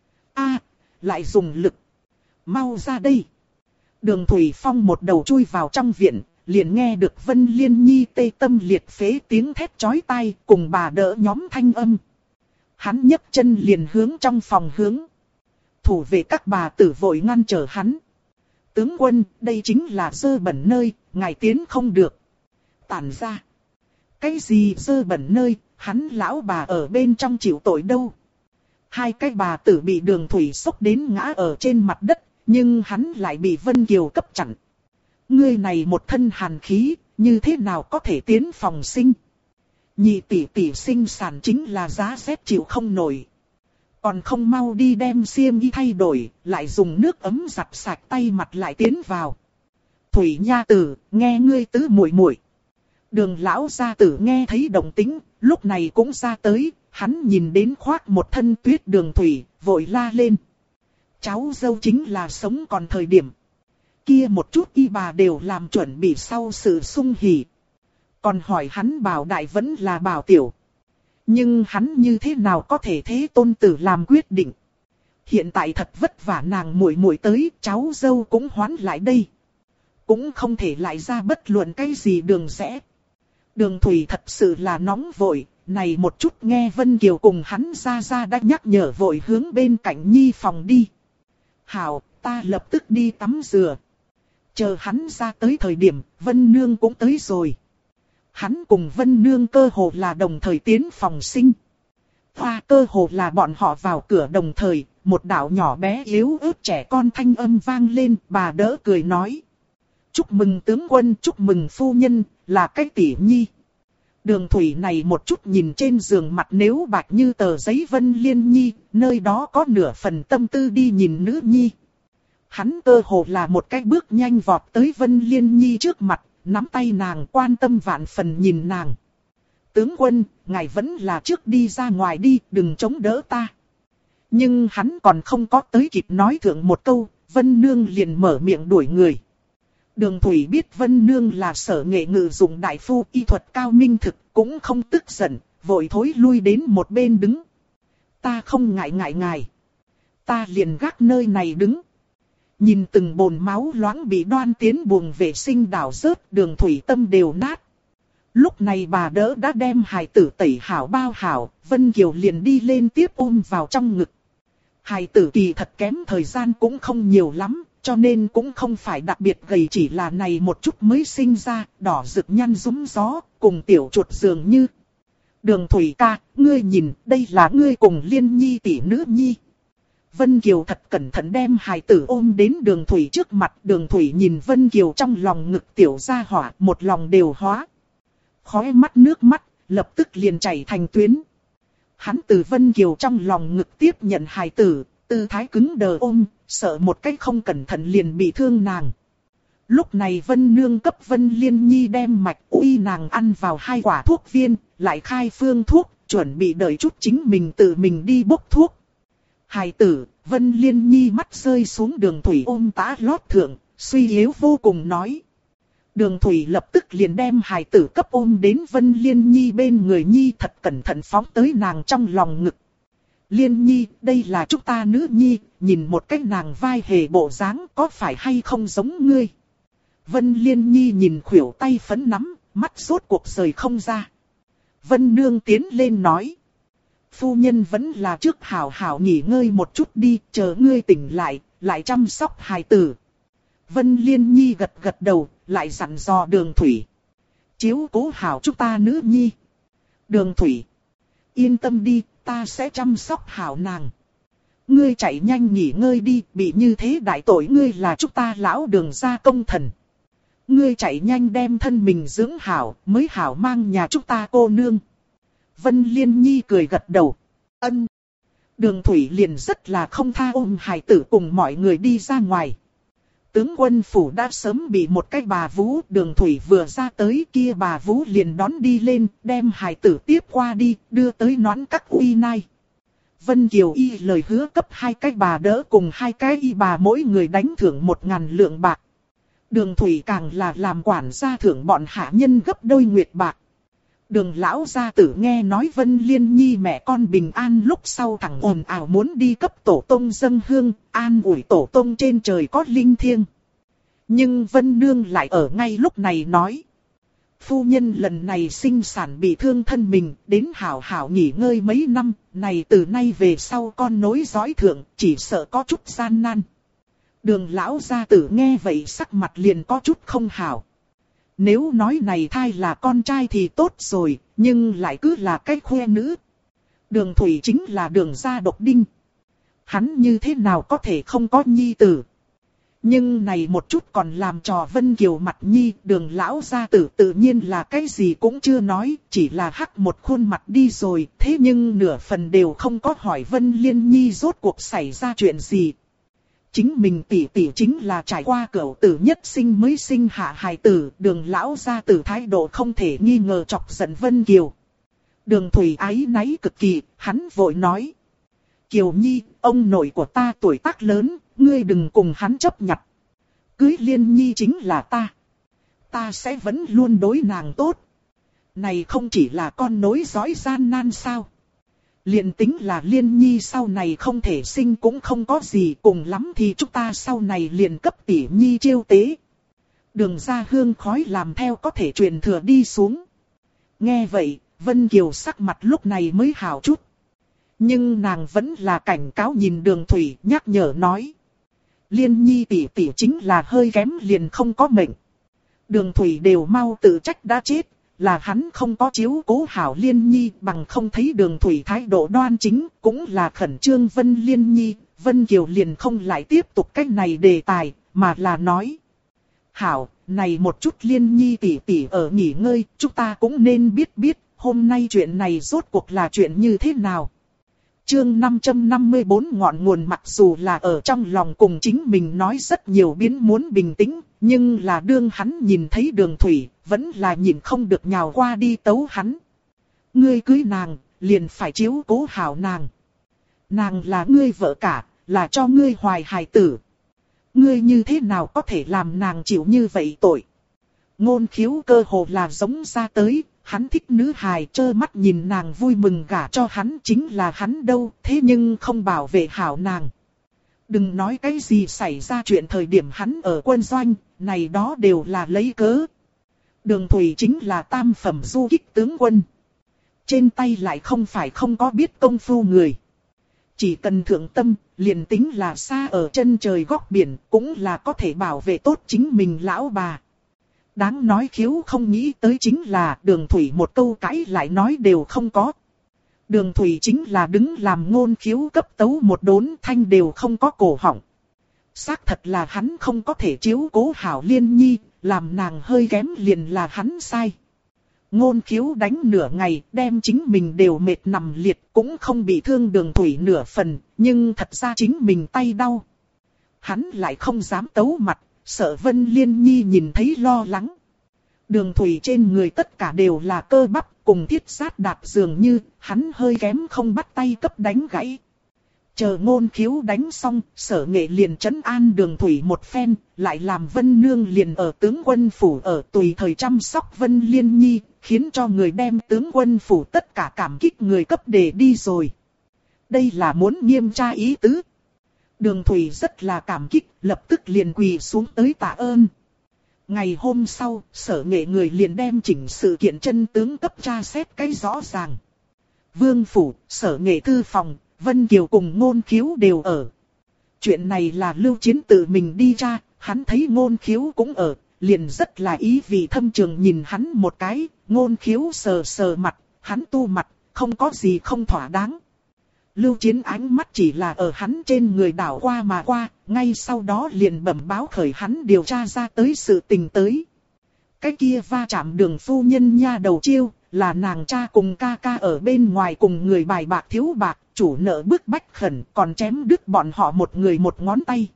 Lại dùng lực. Mau ra đây. Đường Thủy Phong một đầu chui vào trong viện, liền nghe được Vân Liên Nhi tê tâm liệt phế tiếng thét chói tai cùng bà đỡ nhóm thanh âm. Hắn nhấc chân liền hướng trong phòng hướng. Thủ vệ các bà tử vội ngăn trở hắn. Tướng quân, đây chính là dơ bẩn nơi, ngài tiến không được. Tản ra. Cái gì dơ bẩn nơi, hắn lão bà ở bên trong chịu tội đâu. Hai cái bà tử bị Đường Thủy xốc đến ngã ở trên mặt đất, nhưng hắn lại bị Vân Kiều cấp chặn. Ngươi này một thân hàn khí, như thế nào có thể tiến phòng sinh? Nhị tỷ tỷ sinh sản chính là giá rét chịu không nổi. Còn không mau đi đem xiêm y thay đổi, lại dùng nước ấm giặt sạch tay mặt lại tiến vào. Thủy Nha tử, nghe ngươi tứ muội muội. Đường lão gia tử nghe thấy động tĩnh, lúc này cũng ra tới, hắn nhìn đến khoác một thân tuyết Đường Thủy, vội la lên. Cháu dâu chính là sống còn thời điểm. Kia một chút y bà đều làm chuẩn bị sau sự sung hỉ. Còn hỏi hắn bảo đại vẫn là bảo tiểu. Nhưng hắn như thế nào có thể thế tôn tử làm quyết định. Hiện tại thật vất vả nàng muội muội tới, cháu dâu cũng hoán lại đây. Cũng không thể lại ra bất luận cái gì đường rẽ. Đường Thủy thật sự là nóng vội, này một chút nghe Vân Kiều cùng hắn ra đã nhắc nhở vội hướng bên cạnh Nhi phòng đi. Hảo, ta lập tức đi tắm rửa. Chờ hắn ra tới thời điểm, Vân Nương cũng tới rồi. Hắn cùng Vân Nương cơ hồ là đồng thời tiến phòng sinh. Cơ hồ là bọn họ vào cửa đồng thời, một đạo nhỏ bé yếu ớt trẻ con thanh âm vang lên, bà đỡ cười nói. Chúc mừng tướng quân, chúc mừng phu nhân, là cái tỷ nhi. Đường Thủy này một chút nhìn trên giường mặt nếu bạch như tờ giấy Vân Liên Nhi, nơi đó có nửa phần tâm tư đi nhìn nữ nhi. Hắn cơ hồ là một cái bước nhanh vọt tới Vân Liên Nhi trước mặt, nắm tay nàng quan tâm vạn phần nhìn nàng. Tướng quân, ngài vẫn là trước đi ra ngoài đi, đừng chống đỡ ta. Nhưng hắn còn không có tới kịp nói thượng một câu, Vân Nương liền mở miệng đuổi người. Đường Thủy biết Vân Nương là sở nghệ ngự dụng đại phu y thuật cao minh thực, cũng không tức giận, vội thối lui đến một bên đứng. Ta không ngại ngài. Ta liền gác nơi này đứng. Nhìn từng bồn máu loãng bị đoan tiến buồng vệ sinh đảo rớt, Đường Thủy tâm đều nát. Lúc này bà đỡ đã đem hài tử tẩy hảo bao hảo, Vân Kiều liền đi lên tiếp ôm vào trong ngực. Hài tử kỳ thật kém thời gian cũng không nhiều lắm, cho nên cũng không phải đặc biệt gầy, chỉ là này một chút mới sinh ra, đỏ rực nhăn rúm gió, cùng tiểu chuột dường như. Đường Thủy ca, ngươi nhìn, đây là ngươi cùng Liên Nhi tỷ nữ nhi. Vân Kiều thật cẩn thận đem hài tử ôm đến Đường Thủy trước mặt. Đường Thủy nhìn Vân Kiều trong lòng ngực tiểu gia hỏa, một lòng đều hóa. Khóe mắt nước mắt, lập tức liền chảy thành tuyến. Hắn từ Vân Kiều trong lòng ngực tiếp nhận hài tử, tư thái cứng đờ ôm, sợ một cách không cẩn thận liền bị thương nàng. Lúc này Vân Nương cấp Vân Liên Nhi đem mạch uy nàng ăn vào 2 quả thuốc viên, lại khai phương thuốc, chuẩn bị đợi chút chính mình tự mình đi bốc thuốc. Hài tử, Vân Liên Nhi mắt rơi xuống Đường Thủy ôm tã lót thượng, suy yếu vô cùng nói. Đường Thủy lập tức liền đem hài tử cấp ôm đến Vân Liên Nhi bên người Nhi, thật cẩn thận phóng tới nàng trong lòng ngực. Liên Nhi, đây là chúng ta nữ nhi, nhìn một cách nàng vai hề bộ dáng có phải hay không giống ngươi. Vân Liên Nhi nhìn khuỷu tay phấn nắm, mắt rốt cuộc rời không ra. Vân Nương tiến lên nói. Phu nhân vẫn là trước hảo hảo nghỉ ngơi một chút đi, chờ ngươi tỉnh lại chăm sóc hài tử. Vân Liên Nhi gật gật đầu, lại dặn dò Đường Thủy. Chiếu cố hảo chúng ta nữ nhi. Đường Thủy. Yên tâm đi, ta sẽ chăm sóc hảo nàng. Ngươi chạy nhanh nghỉ ngơi đi, bị như thế đại tội ngươi là chúng ta lão Đường gia công thần. Ngươi chạy nhanh đem thân mình dưỡng hảo, mới hảo mang nhà chúng ta cô nương. Vân Liên Nhi cười gật đầu. Ân. Đường Thủy liền rất là không tha ôm hài tử cùng mọi người đi ra ngoài. Tướng quân phủ đã sớm bị một cái bà vú, Đường Thủy vừa ra tới kia bà vú liền đón đi lên, đem hài tử tiếp qua đi, đưa tới nón các uy nai. Vân Kiều y lời hứa cấp 2 cái bà đỡ cùng 2 cái y bà mỗi người đánh thưởng 1000 lượng bạc. Đường Thủy càng là làm quản gia thưởng bọn hạ nhân gấp đôi nguyệt bạc. Đường lão gia tử nghe nói Vân Liên Nhi mẹ con bình an lúc sau thẳng ồn ào muốn đi cấp tổ tông dâng hương, an ủi tổ tông trên trời có linh thiêng. Nhưng Vân Nương lại ở ngay lúc này nói. Phu nhân lần này sinh sản bị thương thân mình, đến hảo hảo nghỉ ngơi mấy năm, này từ nay về sau con nối dõi thượng, chỉ sợ có chút gian nan. Đường lão gia tử nghe vậy sắc mặt liền có chút không hảo. Nếu nói này thai là con trai thì tốt rồi, nhưng lại cứ là cái khoe nữ. Đường Thủy chính là đường gia độc đinh. Hắn như thế nào có thể không có nhi tử. Nhưng này một chút còn làm trò Vân Kiều mặt nhi, đường lão gia tử tự nhiên là cái gì cũng chưa nói, chỉ là hắc một khuôn mặt đi rồi, thế nhưng nửa phần đều không có hỏi Vân Liên Nhi rốt cuộc xảy ra chuyện gì. Chính mình tỷ tỷ chính là trải qua cửu tử nhất sinh mới sinh hạ hài tử, đường lão gia tử thái độ không thể nghi ngờ chọc giận Vân Kiều. Đường Thủy áy náy cực kỳ, hắn vội nói. Kiều Nhi, ông nội của ta tuổi tác lớn, ngươi đừng cùng hắn chấp nhặt. Cưới Liên Nhi chính là ta. Ta sẽ vẫn luôn đối nàng tốt. Này không chỉ là con nối dõi gian nan sao. Liền tính là Liên Nhi sau này không thể sinh cũng không có gì, cùng lắm thì chúng ta sau này liền cấp tỷ Nhi chiêu tế. Đường ra hương khói làm theo có thể truyền thừa đi xuống. Nghe vậy, Vân Kiều sắc mặt lúc này mới hảo chút. Nhưng nàng vẫn là cảnh cáo nhìn Đường Thủy, nhắc nhở nói. Liên Nhi tỷ tỷ chính là hơi kém liền không có mệnh. Đường Thủy đều mau tự trách đã chết, là hắn không có chiếu cố hảo Liên Nhi, bằng không thấy Đường Thủy thái độ đoan chính, cũng là khẩn trương Vân Liên Nhi. Vân Kiều liền không lại tiếp tục cách này đề tài, mà là nói. Hảo, này một chút Liên Nhi tỷ tỷ ở nghỉ ngơi, chúng ta cũng nên biết hôm nay chuyện này rốt cuộc là chuyện như thế nào. Chương 554 ngọn nguồn mặc dù là ở trong lòng cùng chính mình nói rất nhiều biến muốn bình tĩnh, nhưng là đương hắn nhìn thấy Đường Thủy, vẫn là nhìn không được nhào qua đi tấu hắn. Ngươi cưới nàng, liền phải chiếu cố hảo nàng. Nàng là ngươi vợ cả, là cho ngươi hoài hài tử. Ngươi như thế nào có thể làm nàng chịu như vậy tội. Ngôn Khiếu cơ hồ là giống ra tới. Hắn thích nữ hài, trơ mắt nhìn nàng vui mừng gả cho hắn chính là hắn đâu, thế nhưng không bảo vệ hảo nàng. Đừng nói cái gì xảy ra chuyện thời điểm hắn ở quân doanh, này đó đều là lấy cớ. Đường Thủy chính là tam phẩm du kích tướng quân. Trên tay lại không phải không có biết công phu người. Chỉ cần thượng tâm, liền tính là xa ở chân trời góc biển, cũng là có thể bảo vệ tốt chính mình lão bà. Đáng nói Khiếu không nghĩ tới chính là Đường Thủy một câu cãi lại nói đều không có. Đường Thủy chính là đứng làm Ngôn Khiếu cấp tấu một đốn thanh đều không có cổ họng. Xác thật là hắn không có thể chiếu cố hảo Liên Nhi, làm nàng hơi kém liền là hắn sai. Ngôn Khiếu đánh nửa ngày, đem chính mình đều mệt nằm liệt, cũng không bị thương Đường Thủy nửa phần, nhưng thật ra chính mình tay đau. Hắn lại không dám tấu mặt. Sợ Vân Liên Nhi nhìn thấy lo lắng. Đường Thủy trên người tất cả đều là cơ bắp, cùng thiết sát đạp dường như, hắn hơi kém không bắt tay cấp đánh gãy. Chờ Ngôn Khiếu đánh xong, Sở Nghệ liền trấn an Đường Thủy một phen, lại làm Vân Nương liền ở tướng quân phủ ở tùy thời chăm sóc Vân Liên Nhi, khiến cho người đem tướng quân phủ tất cả cảm kích người cấp để đi rồi. Đây là muốn nghiêm tra ý tứ. Đường Thủy rất là cảm kích, lập tức liền quỳ xuống tới tạ ơn. Ngày hôm sau, Sở Nghệ người liền đem chỉnh sự kiện chân tướng cấp tra xét cái rõ ràng. Vương phủ, Sở Nghệ thư phòng, Vân Kiều cùng Ngôn Khiếu đều ở. Chuyện này là Lưu Chiến tự mình đi tra, hắn thấy Ngôn Khiếu cũng ở, liền rất là ý vị thâm trường nhìn hắn một cái, Ngôn Khiếu sờ sờ mặt, hắn tu mặt, không có gì không thỏa đáng. Lưu Chiến ánh mắt chỉ là ở hắn trên người đảo qua mà qua, ngay sau đó liền bẩm báo khởi hắn điều tra ra tới sự tình tới. Cái kia va chạm Đường phu nhân nha đầu chiêu, là nàng cha cùng ca ca ở bên ngoài cùng người bài bạc thiếu bạc, chủ nợ bức bách khẩn, còn chém đứt bọn họ một người một ngón tay.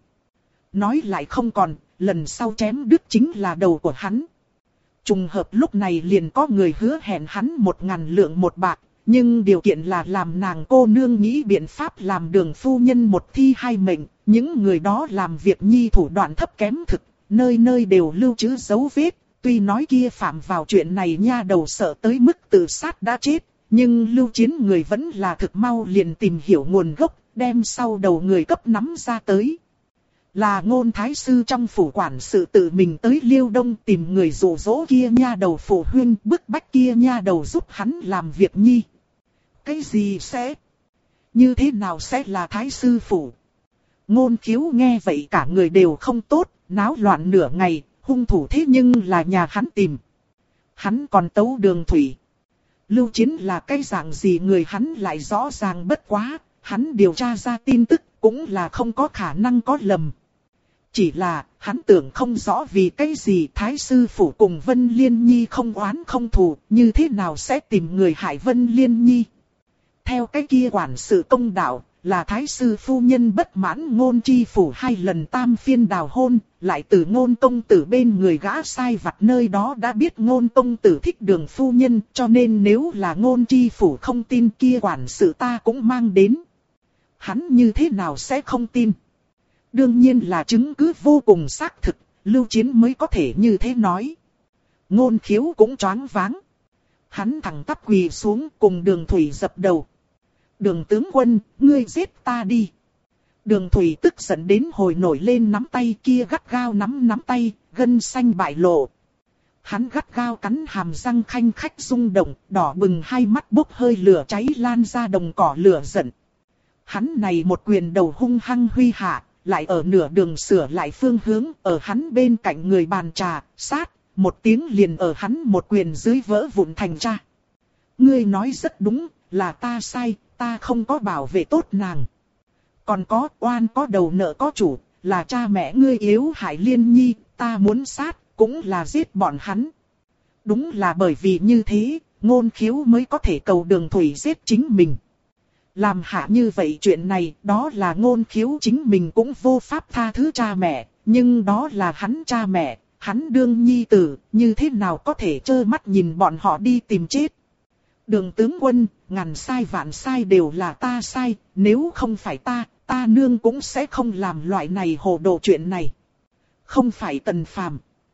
Nói lại không còn, lần sau chém đứt chính là đầu của hắn. Trùng hợp lúc này liền có người hứa hẹn hắn 1.000 lượng một bạc. Nhưng điều kiện là làm nàng cô nương nghĩ biện pháp làm Đường phu nhân một thi hai mệnh, những người đó làm việc nhi thủ đoạn thấp kém thực, nơi nơi đều lưu trữ dấu vết, tuy nói kia phạm vào chuyện này nha đầu sợ tới mức tự sát đã chết, nhưng Lưu Chiến người vẫn là thực mau liền tìm hiểu nguồn gốc, đem sau đầu người cấp nắm ra tới. Là Ngôn thái sư trong phủ quản sự tự mình tới Liêu Đông tìm người dụ dỗ kia nha đầu phụ huynh, bức bách kia nha đầu giúp hắn làm việc nhi. Cái gì sẽ? Như thế nào sẽ là thái sư phủ? Ngôn Khiếu nghe vậy cả người đều không tốt, náo loạn nửa ngày, hung thủ thế nhưng là nhà hắn tìm. Hắn còn tấu Đường Thủy. Lưu Chiến là cái dạng gì người hắn lại rõ ràng bất quá, hắn điều tra ra tin tức cũng là không có khả năng có lầm. Chỉ là, hắn tưởng không rõ vì cái gì Thái sư phủ cùng Vân Liên Nhi không oán không thù, như thế nào sẽ tìm người hại Vân Liên Nhi. Theo cái kia quản sự công đạo, là Thái sư phu nhân bất mãn Ngôn chi phủ 2 lần tam phiên đào hôn, lại từ Ngôn công tử bên người gã sai vặt nơi đó đã biết Ngôn công tử thích Đường phu nhân, cho nên nếu là Ngôn chi phủ không tin kia quản sự ta cũng mang đến. Hắn như thế nào sẽ không tin? Đương nhiên là chứng cứ vô cùng xác thực, Lưu Chiến mới có thể như thế nói. Ngôn Khiếu cũng choáng váng. Hắn thẳng tắp quỳ xuống cùng Đường Thủy dập đầu. Đường tướng quân, ngươi giết ta đi. Đường Thủy tức giận đến hồi nổi lên nắm tay kia gắt gao nắm tay, gân xanh bại lộ. Hắn gắt gao cắn hàm răng khanh khách rung động, đỏ bừng hai mắt bốc hơi lửa cháy lan ra đồng cỏ lửa giận. Hắn này một quyền đầu hung hăng huy hạ, lại ở nửa đường sửa lại phương hướng, ở hắn bên cạnh người bàn trà, sát, một tiếng liền ở hắn một quyền dưới vỡ vụn thành ra. Ngươi nói rất đúng, là ta sai, ta không có bảo vệ tốt nàng. Còn có oan có đầu nợ có chủ, là cha mẹ ngươi yếu hại Liên Nhi, ta muốn sát, cũng là giết bọn hắn. Đúng là bởi vì như thế, Ngôn Khiếu mới có thể cầu Đường Thủy giết chính mình. Làm hạ như vậy chuyện này, đó là Ngôn Khiếu chính mình cũng vô pháp tha thứ cha mẹ, nhưng đó là hắn cha mẹ, hắn đương nhi tử, như thế nào có thể trơ mắt nhìn bọn họ đi tìm chết. Đường tướng quân, ngàn sai vạn sai đều là ta sai, nếu không phải ta nương cũng sẽ không làm loại này hồ đồ chuyện này. Không phải Tần Phàm,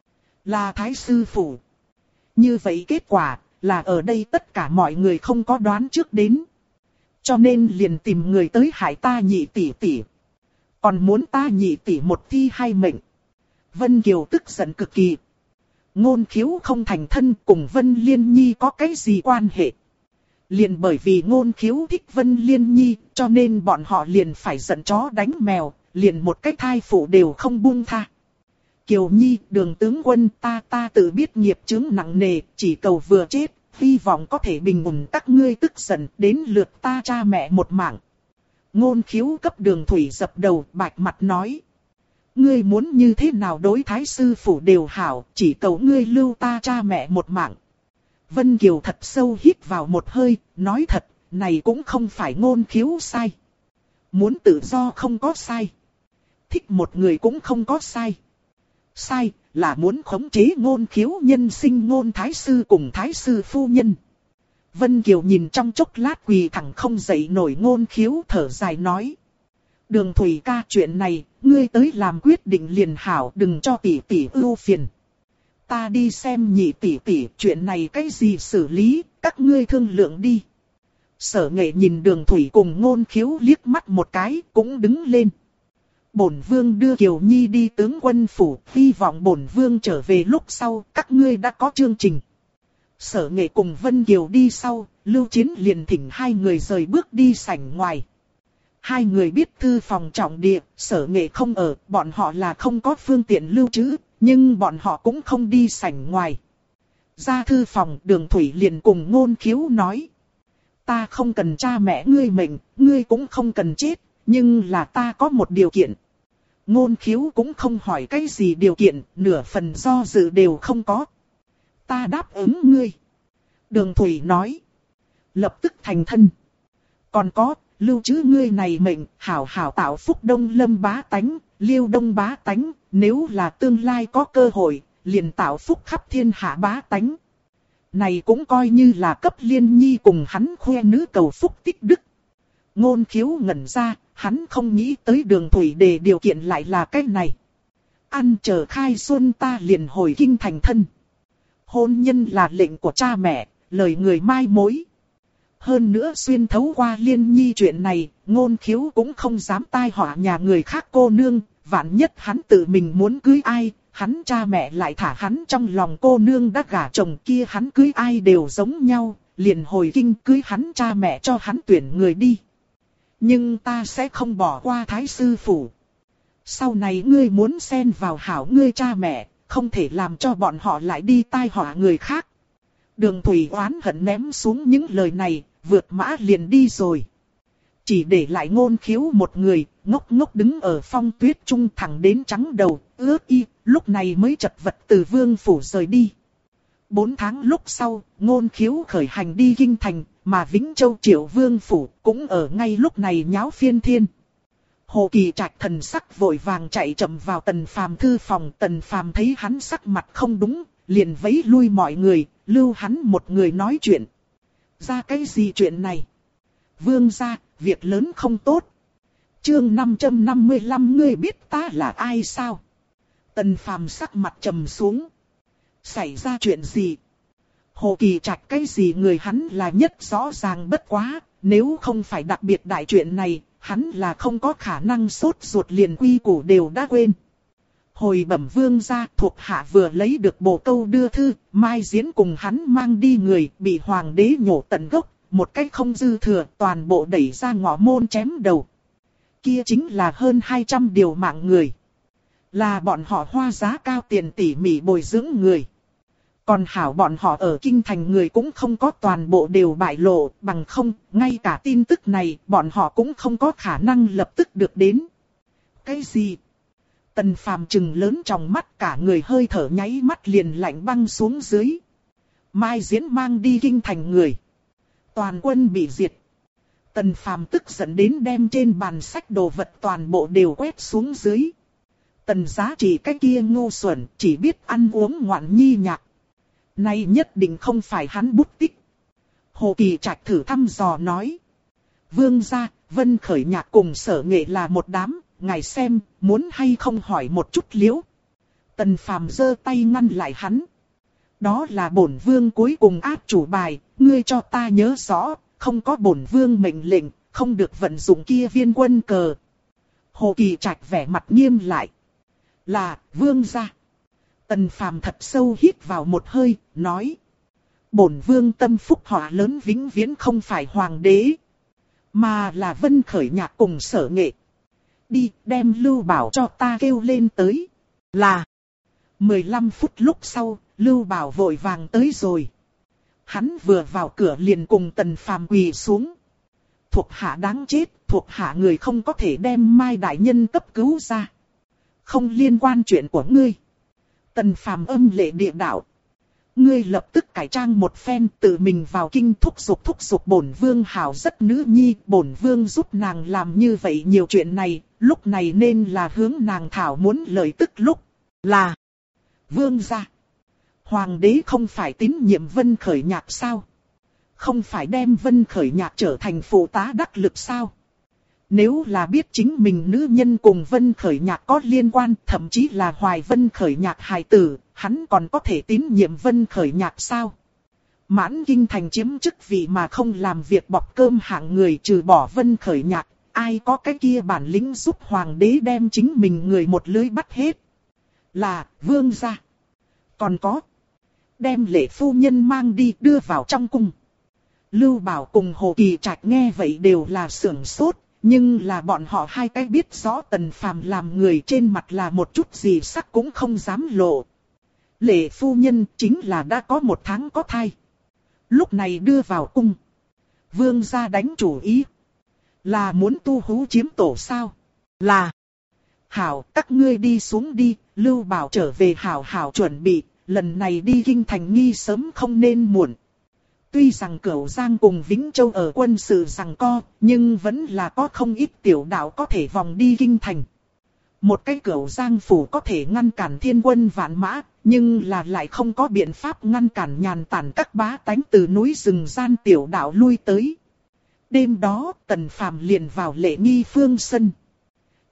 là Thái sư phủ. Như vậy kết quả, là ở đây tất cả mọi người không có đoán trước đến. Cho nên liền tìm người tới hại ta nhị tỷ tỷ. Còn muốn ta nhị tỷ một thi hai mệnh. Vân Kiều tức giận cực kỳ. Ngôn Khiếu không thành thân cùng Vân Liên Nhi có cái gì quan hệ. Liền bởi vì Ngôn Khiếu thích Vân Liên Nhi, cho nên bọn họ liền phải giận chó đánh mèo, liền một cái thai phụ đều không buông tha. Kiều Nhi, Đường tướng quân, ta tự biết nghiệp chướng nặng nề, chỉ cầu vừa chết, hy vọng có thể bình ổn các ngươi tức giận, đến lượt ta cha mẹ một mạng. Ngôn Khiếu cấp Đường Thủy dập đầu, bạch mặt nói. Ngươi muốn như thế nào đối thái sư phủ đều hảo, chỉ cầu ngươi lưu ta cha mẹ một mạng. Vân Kiều thật sâu hít vào một hơi, nói thật, này cũng không phải Ngôn Khiếu sai. Muốn tự do không có sai. Thích một người cũng không có sai. Sai, là muốn khống chế Ngôn Khiếu nhân sinh Ngôn thái sư cùng thái sư phu nhân. Vân Kiều nhìn trong chốc lát quỳ thẳng không dậy nổi Ngôn Khiếu thở dài nói. Đường Thủy ca, chuyện này, ngươi tới làm quyết định liền hảo, đừng cho tỷ tỷ ưu phiền. Ta đi xem nhị tỷ tỷ, chuyện này cái gì xử lý, các ngươi thương lượng đi. Sở Nghệ nhìn Đường Thủy cùng Ngôn Khiếu liếc mắt một cái, cũng đứng lên. Bổn vương đưa Kiều Nhi đi tướng quân phủ, hy vọng bổn vương trở về lúc sau, các ngươi đã có chương trình. Sở Nghệ cùng Vân Kiều đi sau, Lưu Chiến liền thỉnh hai người rời bước đi sảnh ngoài. Hai người biết thư phòng trọng địa, Sở Nghệ không ở, bọn họ là không có phương tiện lưu trữ, nhưng bọn họ cũng không đi sảnh ngoài. Ra thư phòng, Đường Thủy liền cùng Ngôn Khiếu nói. Ta không cần cha mẹ ngươi mệnh, ngươi cũng không cần chết, nhưng là ta có một điều kiện. Ngôn Khiếu cũng không hỏi cái gì điều kiện, nửa phần do dự đều không có. Ta đáp ứng ngươi. Đường Thủy nói. Lập tức thành thân. Còn có, lưu trữ ngươi này mệnh, hảo hảo tạo phúc Đông Lâm bá tánh, Liêu Đông bá tánh, nếu là tương lai có cơ hội, liền tạo phúc khắp thiên hạ bá tánh. Này cũng coi như là cấp Liên Nhi cùng hắn khoe nữ cầu phúc tích đức. Ngôn Khiếu ngẩn ra, hắn không nghĩ tới Đường Thủy đề điều kiện lại là cái này. Ăn chờ khai xuân ta liền hồi kinh thành thân. Hôn nhân là lệnh của cha mẹ, lời người mai mối. Hơn nữa xuyên thấu qua Liên Nhi chuyện này, Ngôn Khiếu cũng không dám tai họa nhà người khác cô nương. Vạn nhất hắn tự mình muốn cưới ai, hắn cha mẹ lại thả hắn trong lòng cô nương đã gả chồng kia, hắn cưới ai đều giống nhau, liền hồi kinh cưới hắn cha mẹ cho hắn tuyển người đi. Nhưng ta sẽ không bỏ qua Thái sư phủ. Sau này ngươi muốn xen vào hảo ngươi cha mẹ, không thể làm cho bọn họ lại đi tai họa người khác. Đường Thủy oán hận ném xuống những lời này, vượt mã liền đi rồi. Chỉ để lại Ngôn Khiếu một người, ngốc ngốc đứng ở phong tuyết trung thẳng đến trắng đầu, ướt y, lúc này mới chật vật từ vương phủ rời đi. 4 tháng lúc sau, Ngôn Khiếu khởi hành đi kinh thành, mà Vĩnh Châu Triệu vương phủ cũng ở ngay lúc này nháo phiên thiên. Hồ Kỳ Trạch thần sắc vội vàng chạy chậm vào Tần Phàm thư phòng. Tần Phàm thấy hắn sắc mặt không đúng, liền vẫy lui mọi người, lưu hắn một người nói chuyện. Ra cái gì chuyện này? Vương gia, việc lớn không tốt. Chương 555 ngươi biết ta là ai sao? Tần Phàm sắc mặt trầm xuống. Xảy ra chuyện gì? Hồ Kỳ Trạch cái gì người hắn là nhất rõ ràng bất quá, nếu không phải đặc biệt đại chuyện này, hắn là không có khả năng sốt ruột liền quy củ đều đã quên. Hồi bẩm vương gia, thuộc hạ vừa lấy được bổ câu đưa thư, mai diễn cùng hắn mang đi người bị hoàng đế nhổ tận gốc, một cách không dư thừa, toàn bộ đẩy ra ngõ môn chém đầu. Kia chính là hơn 200 điều mạng người. Là bọn họ hoa giá cao tiền tỉ mỉ bồi dưỡng người. Còn hảo bọn họ ở kinh thành người cũng không có toàn bộ đều bại lộ, bằng không, ngay cả tin tức này bọn họ cũng không có khả năng lập tức được đến. Cái gì? Tần Phàm trừng lớn trong mắt, cả người hơi thở nháy mắt liền lạnh băng xuống dưới. Mai diễn mang đi kinh thành người. Toàn quân bị diệt. Tần Phàm tức giận đến đem trên bàn sách đồ vật toàn bộ đều quét xuống dưới. Tần Giá Trị cái kia ngu xuẩn, chỉ biết ăn uống ngoạn nhi nhạc. Nay nhất định không phải hắn bút tích. Hồ Kỳ Trạch thử thăm dò nói. Vương gia, Vân Khởi Nhạc cùng Sở Nghệ là một đám, ngài xem, muốn hay không hỏi một chút liễu. Tần Phàm giơ tay ngăn lại hắn. Đó là bổn vương cuối cùng áp chủ bài, ngươi cho ta nhớ rõ, không có bổn vương mệnh lệnh, không được vận dụng kia viên quân cờ. Hồ Kỳ Trạch vẻ mặt nghiêm lại. Là, vương gia. Tần Phàm thật sâu hít vào một hơi, nói. Bổn vương tâm phúc họa lớn vĩnh viễn không phải hoàng đế, mà là Vân Khởi Nhạc cùng Sở Nghệ. Đi, đem Lưu Bảo cho ta kêu lên tới. Là. 15 phút lúc sau, Lưu Bảo vội vàng tới rồi. Hắn vừa vào cửa liền cùng Tần Phàm quỳ xuống. Thuộc hạ đáng chết, thuộc hạ người không có thể đem Mai đại nhân cấp cứu ra. Không liên quan chuyện của ngươi. Tần Phàm âm lệ địa đạo. Ngươi lập tức cải trang một phen, tự mình vào kinh thúc giục bổn vương hảo rất nữ nhi, bổn vương giúp nàng làm như vậy nhiều chuyện này, lúc này nên là hướng nàng thảo muốn lời tức lúc. Là. Vương gia. Hoàng đế không phải tín nhiệm Vân Khởi Nhạc sao? Không phải đem Vân Khởi Nhạc trở thành phụ tá đắc lực sao? Nếu là biết chính mình nữ nhân cùng Vân Khởi Nhạc có liên quan, thậm chí là hoài Vân Khởi Nhạc hài tử, hắn còn có thể tín nhiệm Vân Khởi Nhạc sao? Mãn kinh thành chiếm chức vị mà không làm việc bọc cơm hạng người, trừ bỏ Vân Khởi Nhạc, ai có cái kia bản lĩnh giúp hoàng đế đem chính mình người một lưới bắt hết? Là, vương gia. Còn có, đem Lệ phu nhân mang đi đưa vào trong cung. Lưu Bảo cùng Hồ Kỳ Trạch nghe vậy đều là sưởng sốt, nhưng là bọn họ hai cái biết rõ Tần Phàm làm người trên mặt là một chút gì sắc cũng không dám lộ. Lệ phu nhân chính là đã có 1 tháng có thai. Lúc này đưa vào cung. Vương gia đánh chủ ý. Là muốn tu hú chiếm tổ sao? Là. Hảo, các ngươi đi xuống đi, Lưu Bảo trở về hảo hảo chuẩn bị, lần này đi kinh thành nghi sớm không nên muộn. Tuy rằng Cửu Giang cùng Vĩnh Châu ở quân sự giằng co, nhưng vẫn là có không ít tiểu đạo có thể vòng đi kinh thành. Một cái Cửu Giang phủ có thể ngăn cản thiên quân vạn mã, nhưng là lại không có biện pháp ngăn cản nhàn tản các bá tánh từ núi rừng gian tiểu đạo lui tới. Đêm đó, Tần Phàm liền vào Lệ Nghi Phương sân.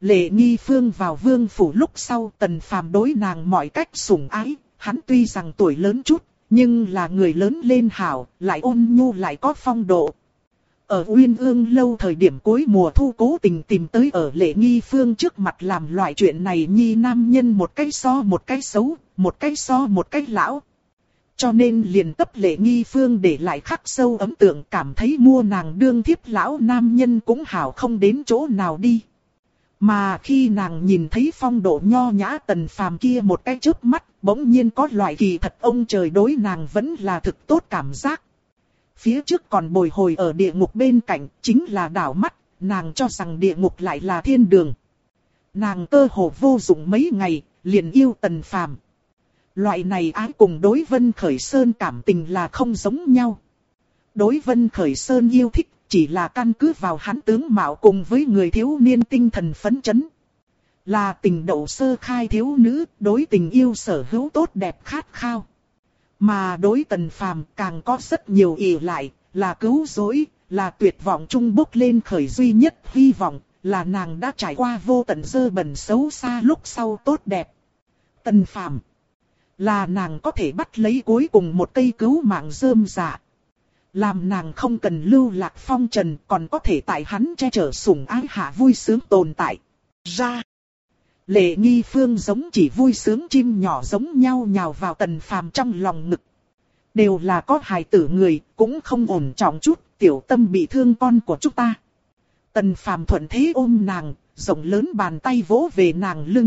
Lệ Nghi Phương vào vương phủ lúc sau, Tần Phàm đối nàng mọi cách sủng ái, hắn tuy rằng tuổi lớn chút, nhưng là người lớn lên hảo, lại ôn nhu lại có phong độ. Ở Uyên Ương lâu thời điểm cuối mùa thu cố tình tìm tới ở Lệ Nghi Phương trước mặt làm loại chuyện này nhi nam nhân một cái so một cái xấu, một cái so một cái lão. Cho nên liền cấp Lệ Nghi Phương để lại khắc sâu ấn tượng, cảm thấy mua nàng đương thiếp lão nam nhân cũng hảo không đến chỗ nào đi. Mà khi nàng nhìn thấy phong độ nho nhã Tần Phàm kia một cái chớp mắt, bỗng nhiên có loại kỳ thật ông trời đối nàng vẫn là thực tốt cảm giác. Phía trước còn bồi hồi ở địa ngục bên cạnh, chính là đảo mắt, nàng cho rằng địa ngục lại là thiên đường. Nàng cơ hồ vô dụng mấy ngày, liền yêu Tần Phàm. Loại này ái cùng đối Vân Khởi Sơn cảm tình là không giống nhau. Đối Vân Khởi Sơn yêu thích, chỉ là căn cứ vào hắn tướng mạo cùng với người thiếu niên tinh thần phấn chấn. Là tình đậu sơ khai thiếu nữ, đối tình yêu sở hữu tốt đẹp khát khao. Mà đối Tần Phàm càng có rất nhiều ỷ lại, là cứu rỗi, là tuyệt vọng chung bốc lên khởi duy nhất hy vọng, là nàng đã trải qua vô tận dơ bẩn xấu xa lúc sau tốt đẹp. Tần Phàm là nàng có thể bắt lấy cuối cùng một cây cứu mạng rơm rạ. Làm nàng không cần lưu lạc phong trần, còn có thể tại hắn che chở sủng ái hạ vui sướng tồn tại. Ra. Lệ Nghi Phương giống chỉ vui sướng chim nhỏ giống nhau nhào vào Tần Phàm trong lòng ngực. Đều là có hài tử người, cũng không ổn trọng chút, tiểu tâm bị thương con của chúng ta. Tần Phàm thuận thế ôm nàng, rộng lớn bàn tay vỗ về nàng lưng.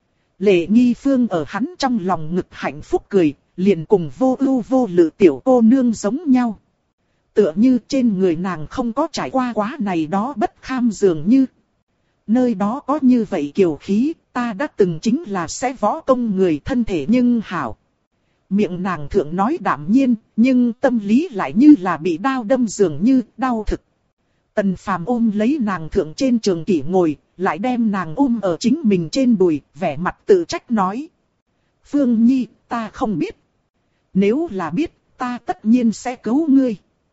Lệ Nghi Phương ở hắn trong lòng ngực hạnh phúc cười, liền cùng vô ưu vô lự tiểu cô nương giống nhau. Tựa như trên người nàng không có trải qua quá này đó bất kham dường như. Nơi đó có như vậy kiều khí, ta đã từng chính là sẽ võ công người thân thể nhưng hảo. Miệng nàng thượng nói đạm nhiên, nhưng tâm lý lại như là bị đao đâm dường như đau thực. Tần Phàm ôm lấy nàng thượng trên trường kỷ ngồi, lại đem nàng ôm ở chính mình trên đùi, vẻ mặt tự trách nói. Phương Nhi, ta không biết. Nếu là biết, ta tất nhiên sẽ cứu ngươi.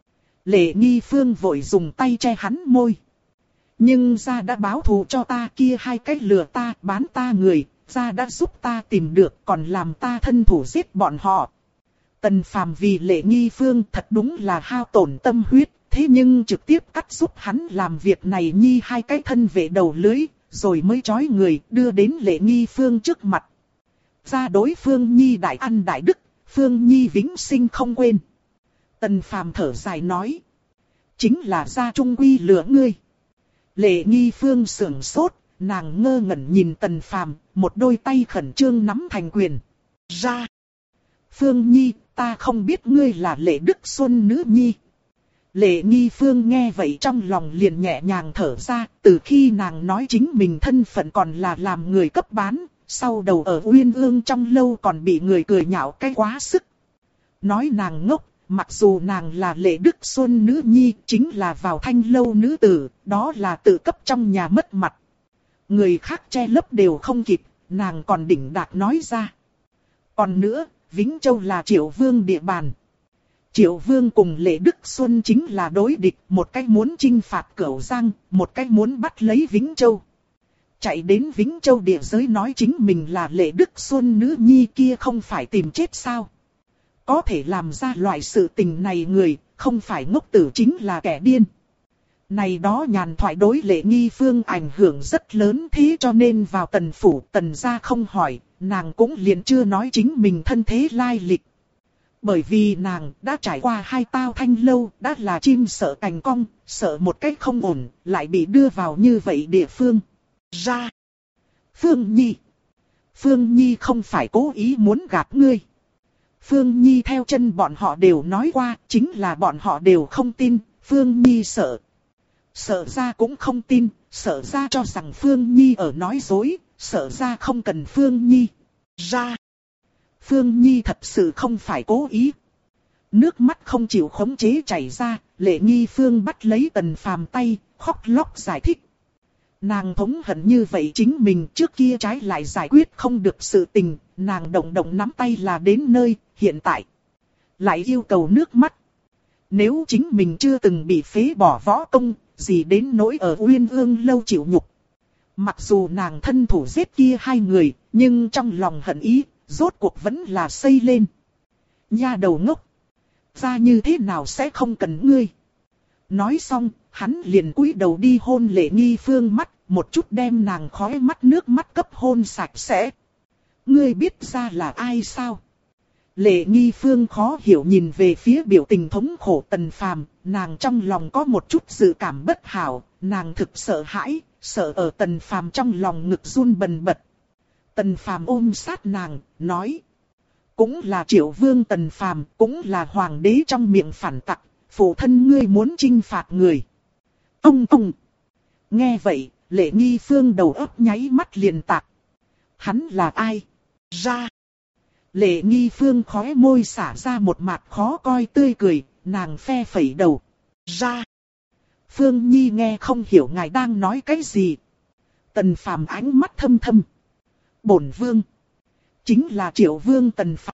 Lệ Nghi Phương vội dùng tay che hắn môi. Nhưng gia đã báo thù cho ta, kia hai cách lừa ta, bán ta người, gia đã giúp ta tìm được, còn làm ta thân thủ giết bọn họ. Tần Phàm vì Lệ Nghi Phương thật đúng là hao tổn tâm huyết, thế nhưng trực tiếp cắt giúp hắn làm việc này nhi hai cái thân vệ đầu lưới, rồi mới trói người đưa đến Lệ Nghi Phương trước mặt. Gia đối Phương Nhi đại ăn đại đức, Phương Nhi vĩnh sinh không quên. Tần Phàm thở dài nói. Chính là gia trung quy lừa ngươi. Lệ Nghi Phương sững sốt, nàng ngơ ngẩn nhìn Tần Phàm, một đôi tay khẩn trương nắm thành quyền. Ra. Phương Nhi, ta không biết ngươi là Lệ Đức Xuân nữ nhi. Lệ Nghi Phương nghe vậy trong lòng liền nhẹ nhàng thở ra, từ khi nàng nói chính mình thân phận còn là làm người cấp bán, sau đầu ở Uyên Ương trong lâu còn bị người cười nhạo cái quá sức. Nói nàng ngốc. Mặc dù nàng là Lệ Đức Xuân nữ nhi, chính là vào thanh lâu nữ tử, đó là tự cấp trong nhà mất mặt. Người khác che lấp đều không kịp, nàng còn đỉnh đạc nói ra. Còn nữa, Vĩnh Châu là Triệu Vương địa bàn. Triệu Vương cùng Lệ Đức Xuân chính là đối địch, một cách muốn chinh phạt Cửu Giang, một cách muốn bắt lấy Vĩnh Châu. Chạy đến Vĩnh Châu địa giới nói chính mình là Lệ Đức Xuân nữ nhi kia không phải tìm chết sao? Có thể làm ra loại sự tình này người, không phải ngốc tử chính là kẻ điên. Này đó nhàn thoại đối Lệ Nghi Phương ảnh hưởng rất lớn, thế cho nên vào Tần phủ Tần gia không hỏi, nàng cũng liền chưa nói chính mình thân thế lai lịch. Bởi vì nàng đã trải qua hai tao thanh lâu, đã là chim sợ cành cong, sợ một cách không ổn, lại bị đưa vào như vậy địa phương. Ra. Phương Nhi. Phương Nhi không phải cố ý muốn gạt ngươi. Phương Nhi theo chân bọn họ đều nói qua, chính là bọn họ đều không tin, Phương Nhi sợ. Sợ ra cũng không tin, sợ ra cho rằng Phương Nhi ở nói dối, sợ ra không cần Phương Nhi. Ra. Phương Nhi thật sự không phải cố ý. Nước mắt không chịu khống chế chảy ra, Lệ Nghi Phương bắt lấy Tần Phàm tay, khóc lóc giải thích. Nàng thống hận như vậy chính mình trước kia trái lại giải quyết không được sự tình, nàng động động nắm tay là đến nơi, hiện tại. Lại yêu cầu nước mắt. Nếu chính mình chưa từng bị phế bỏ võ công, gì đến nỗi ở Uyên Ương lâu chịu nhục. Mặc dù nàng thân thủ giết kia hai người, nhưng trong lòng hận ý, rốt cuộc vẫn là xây lên. Nha đầu ngốc! Ra như thế nào sẽ không cần ngươi? Nói xong, hắn liền cúi đầu đi hôn Lệ Nghi Phương mắt, một chút đem nàng khóe mắt nước mắt cấp hôn sạch sẽ. Ngươi biết ra là ai sao? Lệ Nghi Phương khó hiểu nhìn về phía biểu tình thống khổ Tần Phàm, nàng trong lòng có một chút dự cảm bất hảo, nàng thực sợ hãi, sợ ở Tần Phàm trong lòng ngực run bần bật. Tần Phàm ôm sát nàng, nói. Cũng là Triệu Vương Tần Phàm, cũng là hoàng đế trong miệng phản tặc, phụ thân ngươi muốn chinh phạt người. Ông! Nghe vậy, Lệ Nghi Phương đầu óc nháy mắt liền tạc. Hắn là ai? Ra! Lệ Nghi Phương khóe môi xả ra một mặt khó coi tươi cười, nàng phe phẩy đầu. Ra! Phương Nhi nghe không hiểu ngài đang nói cái gì. Tần Phàm ánh mắt thâm thâm. Bổn vương! Chính là Triệu Vương Tần Phàm.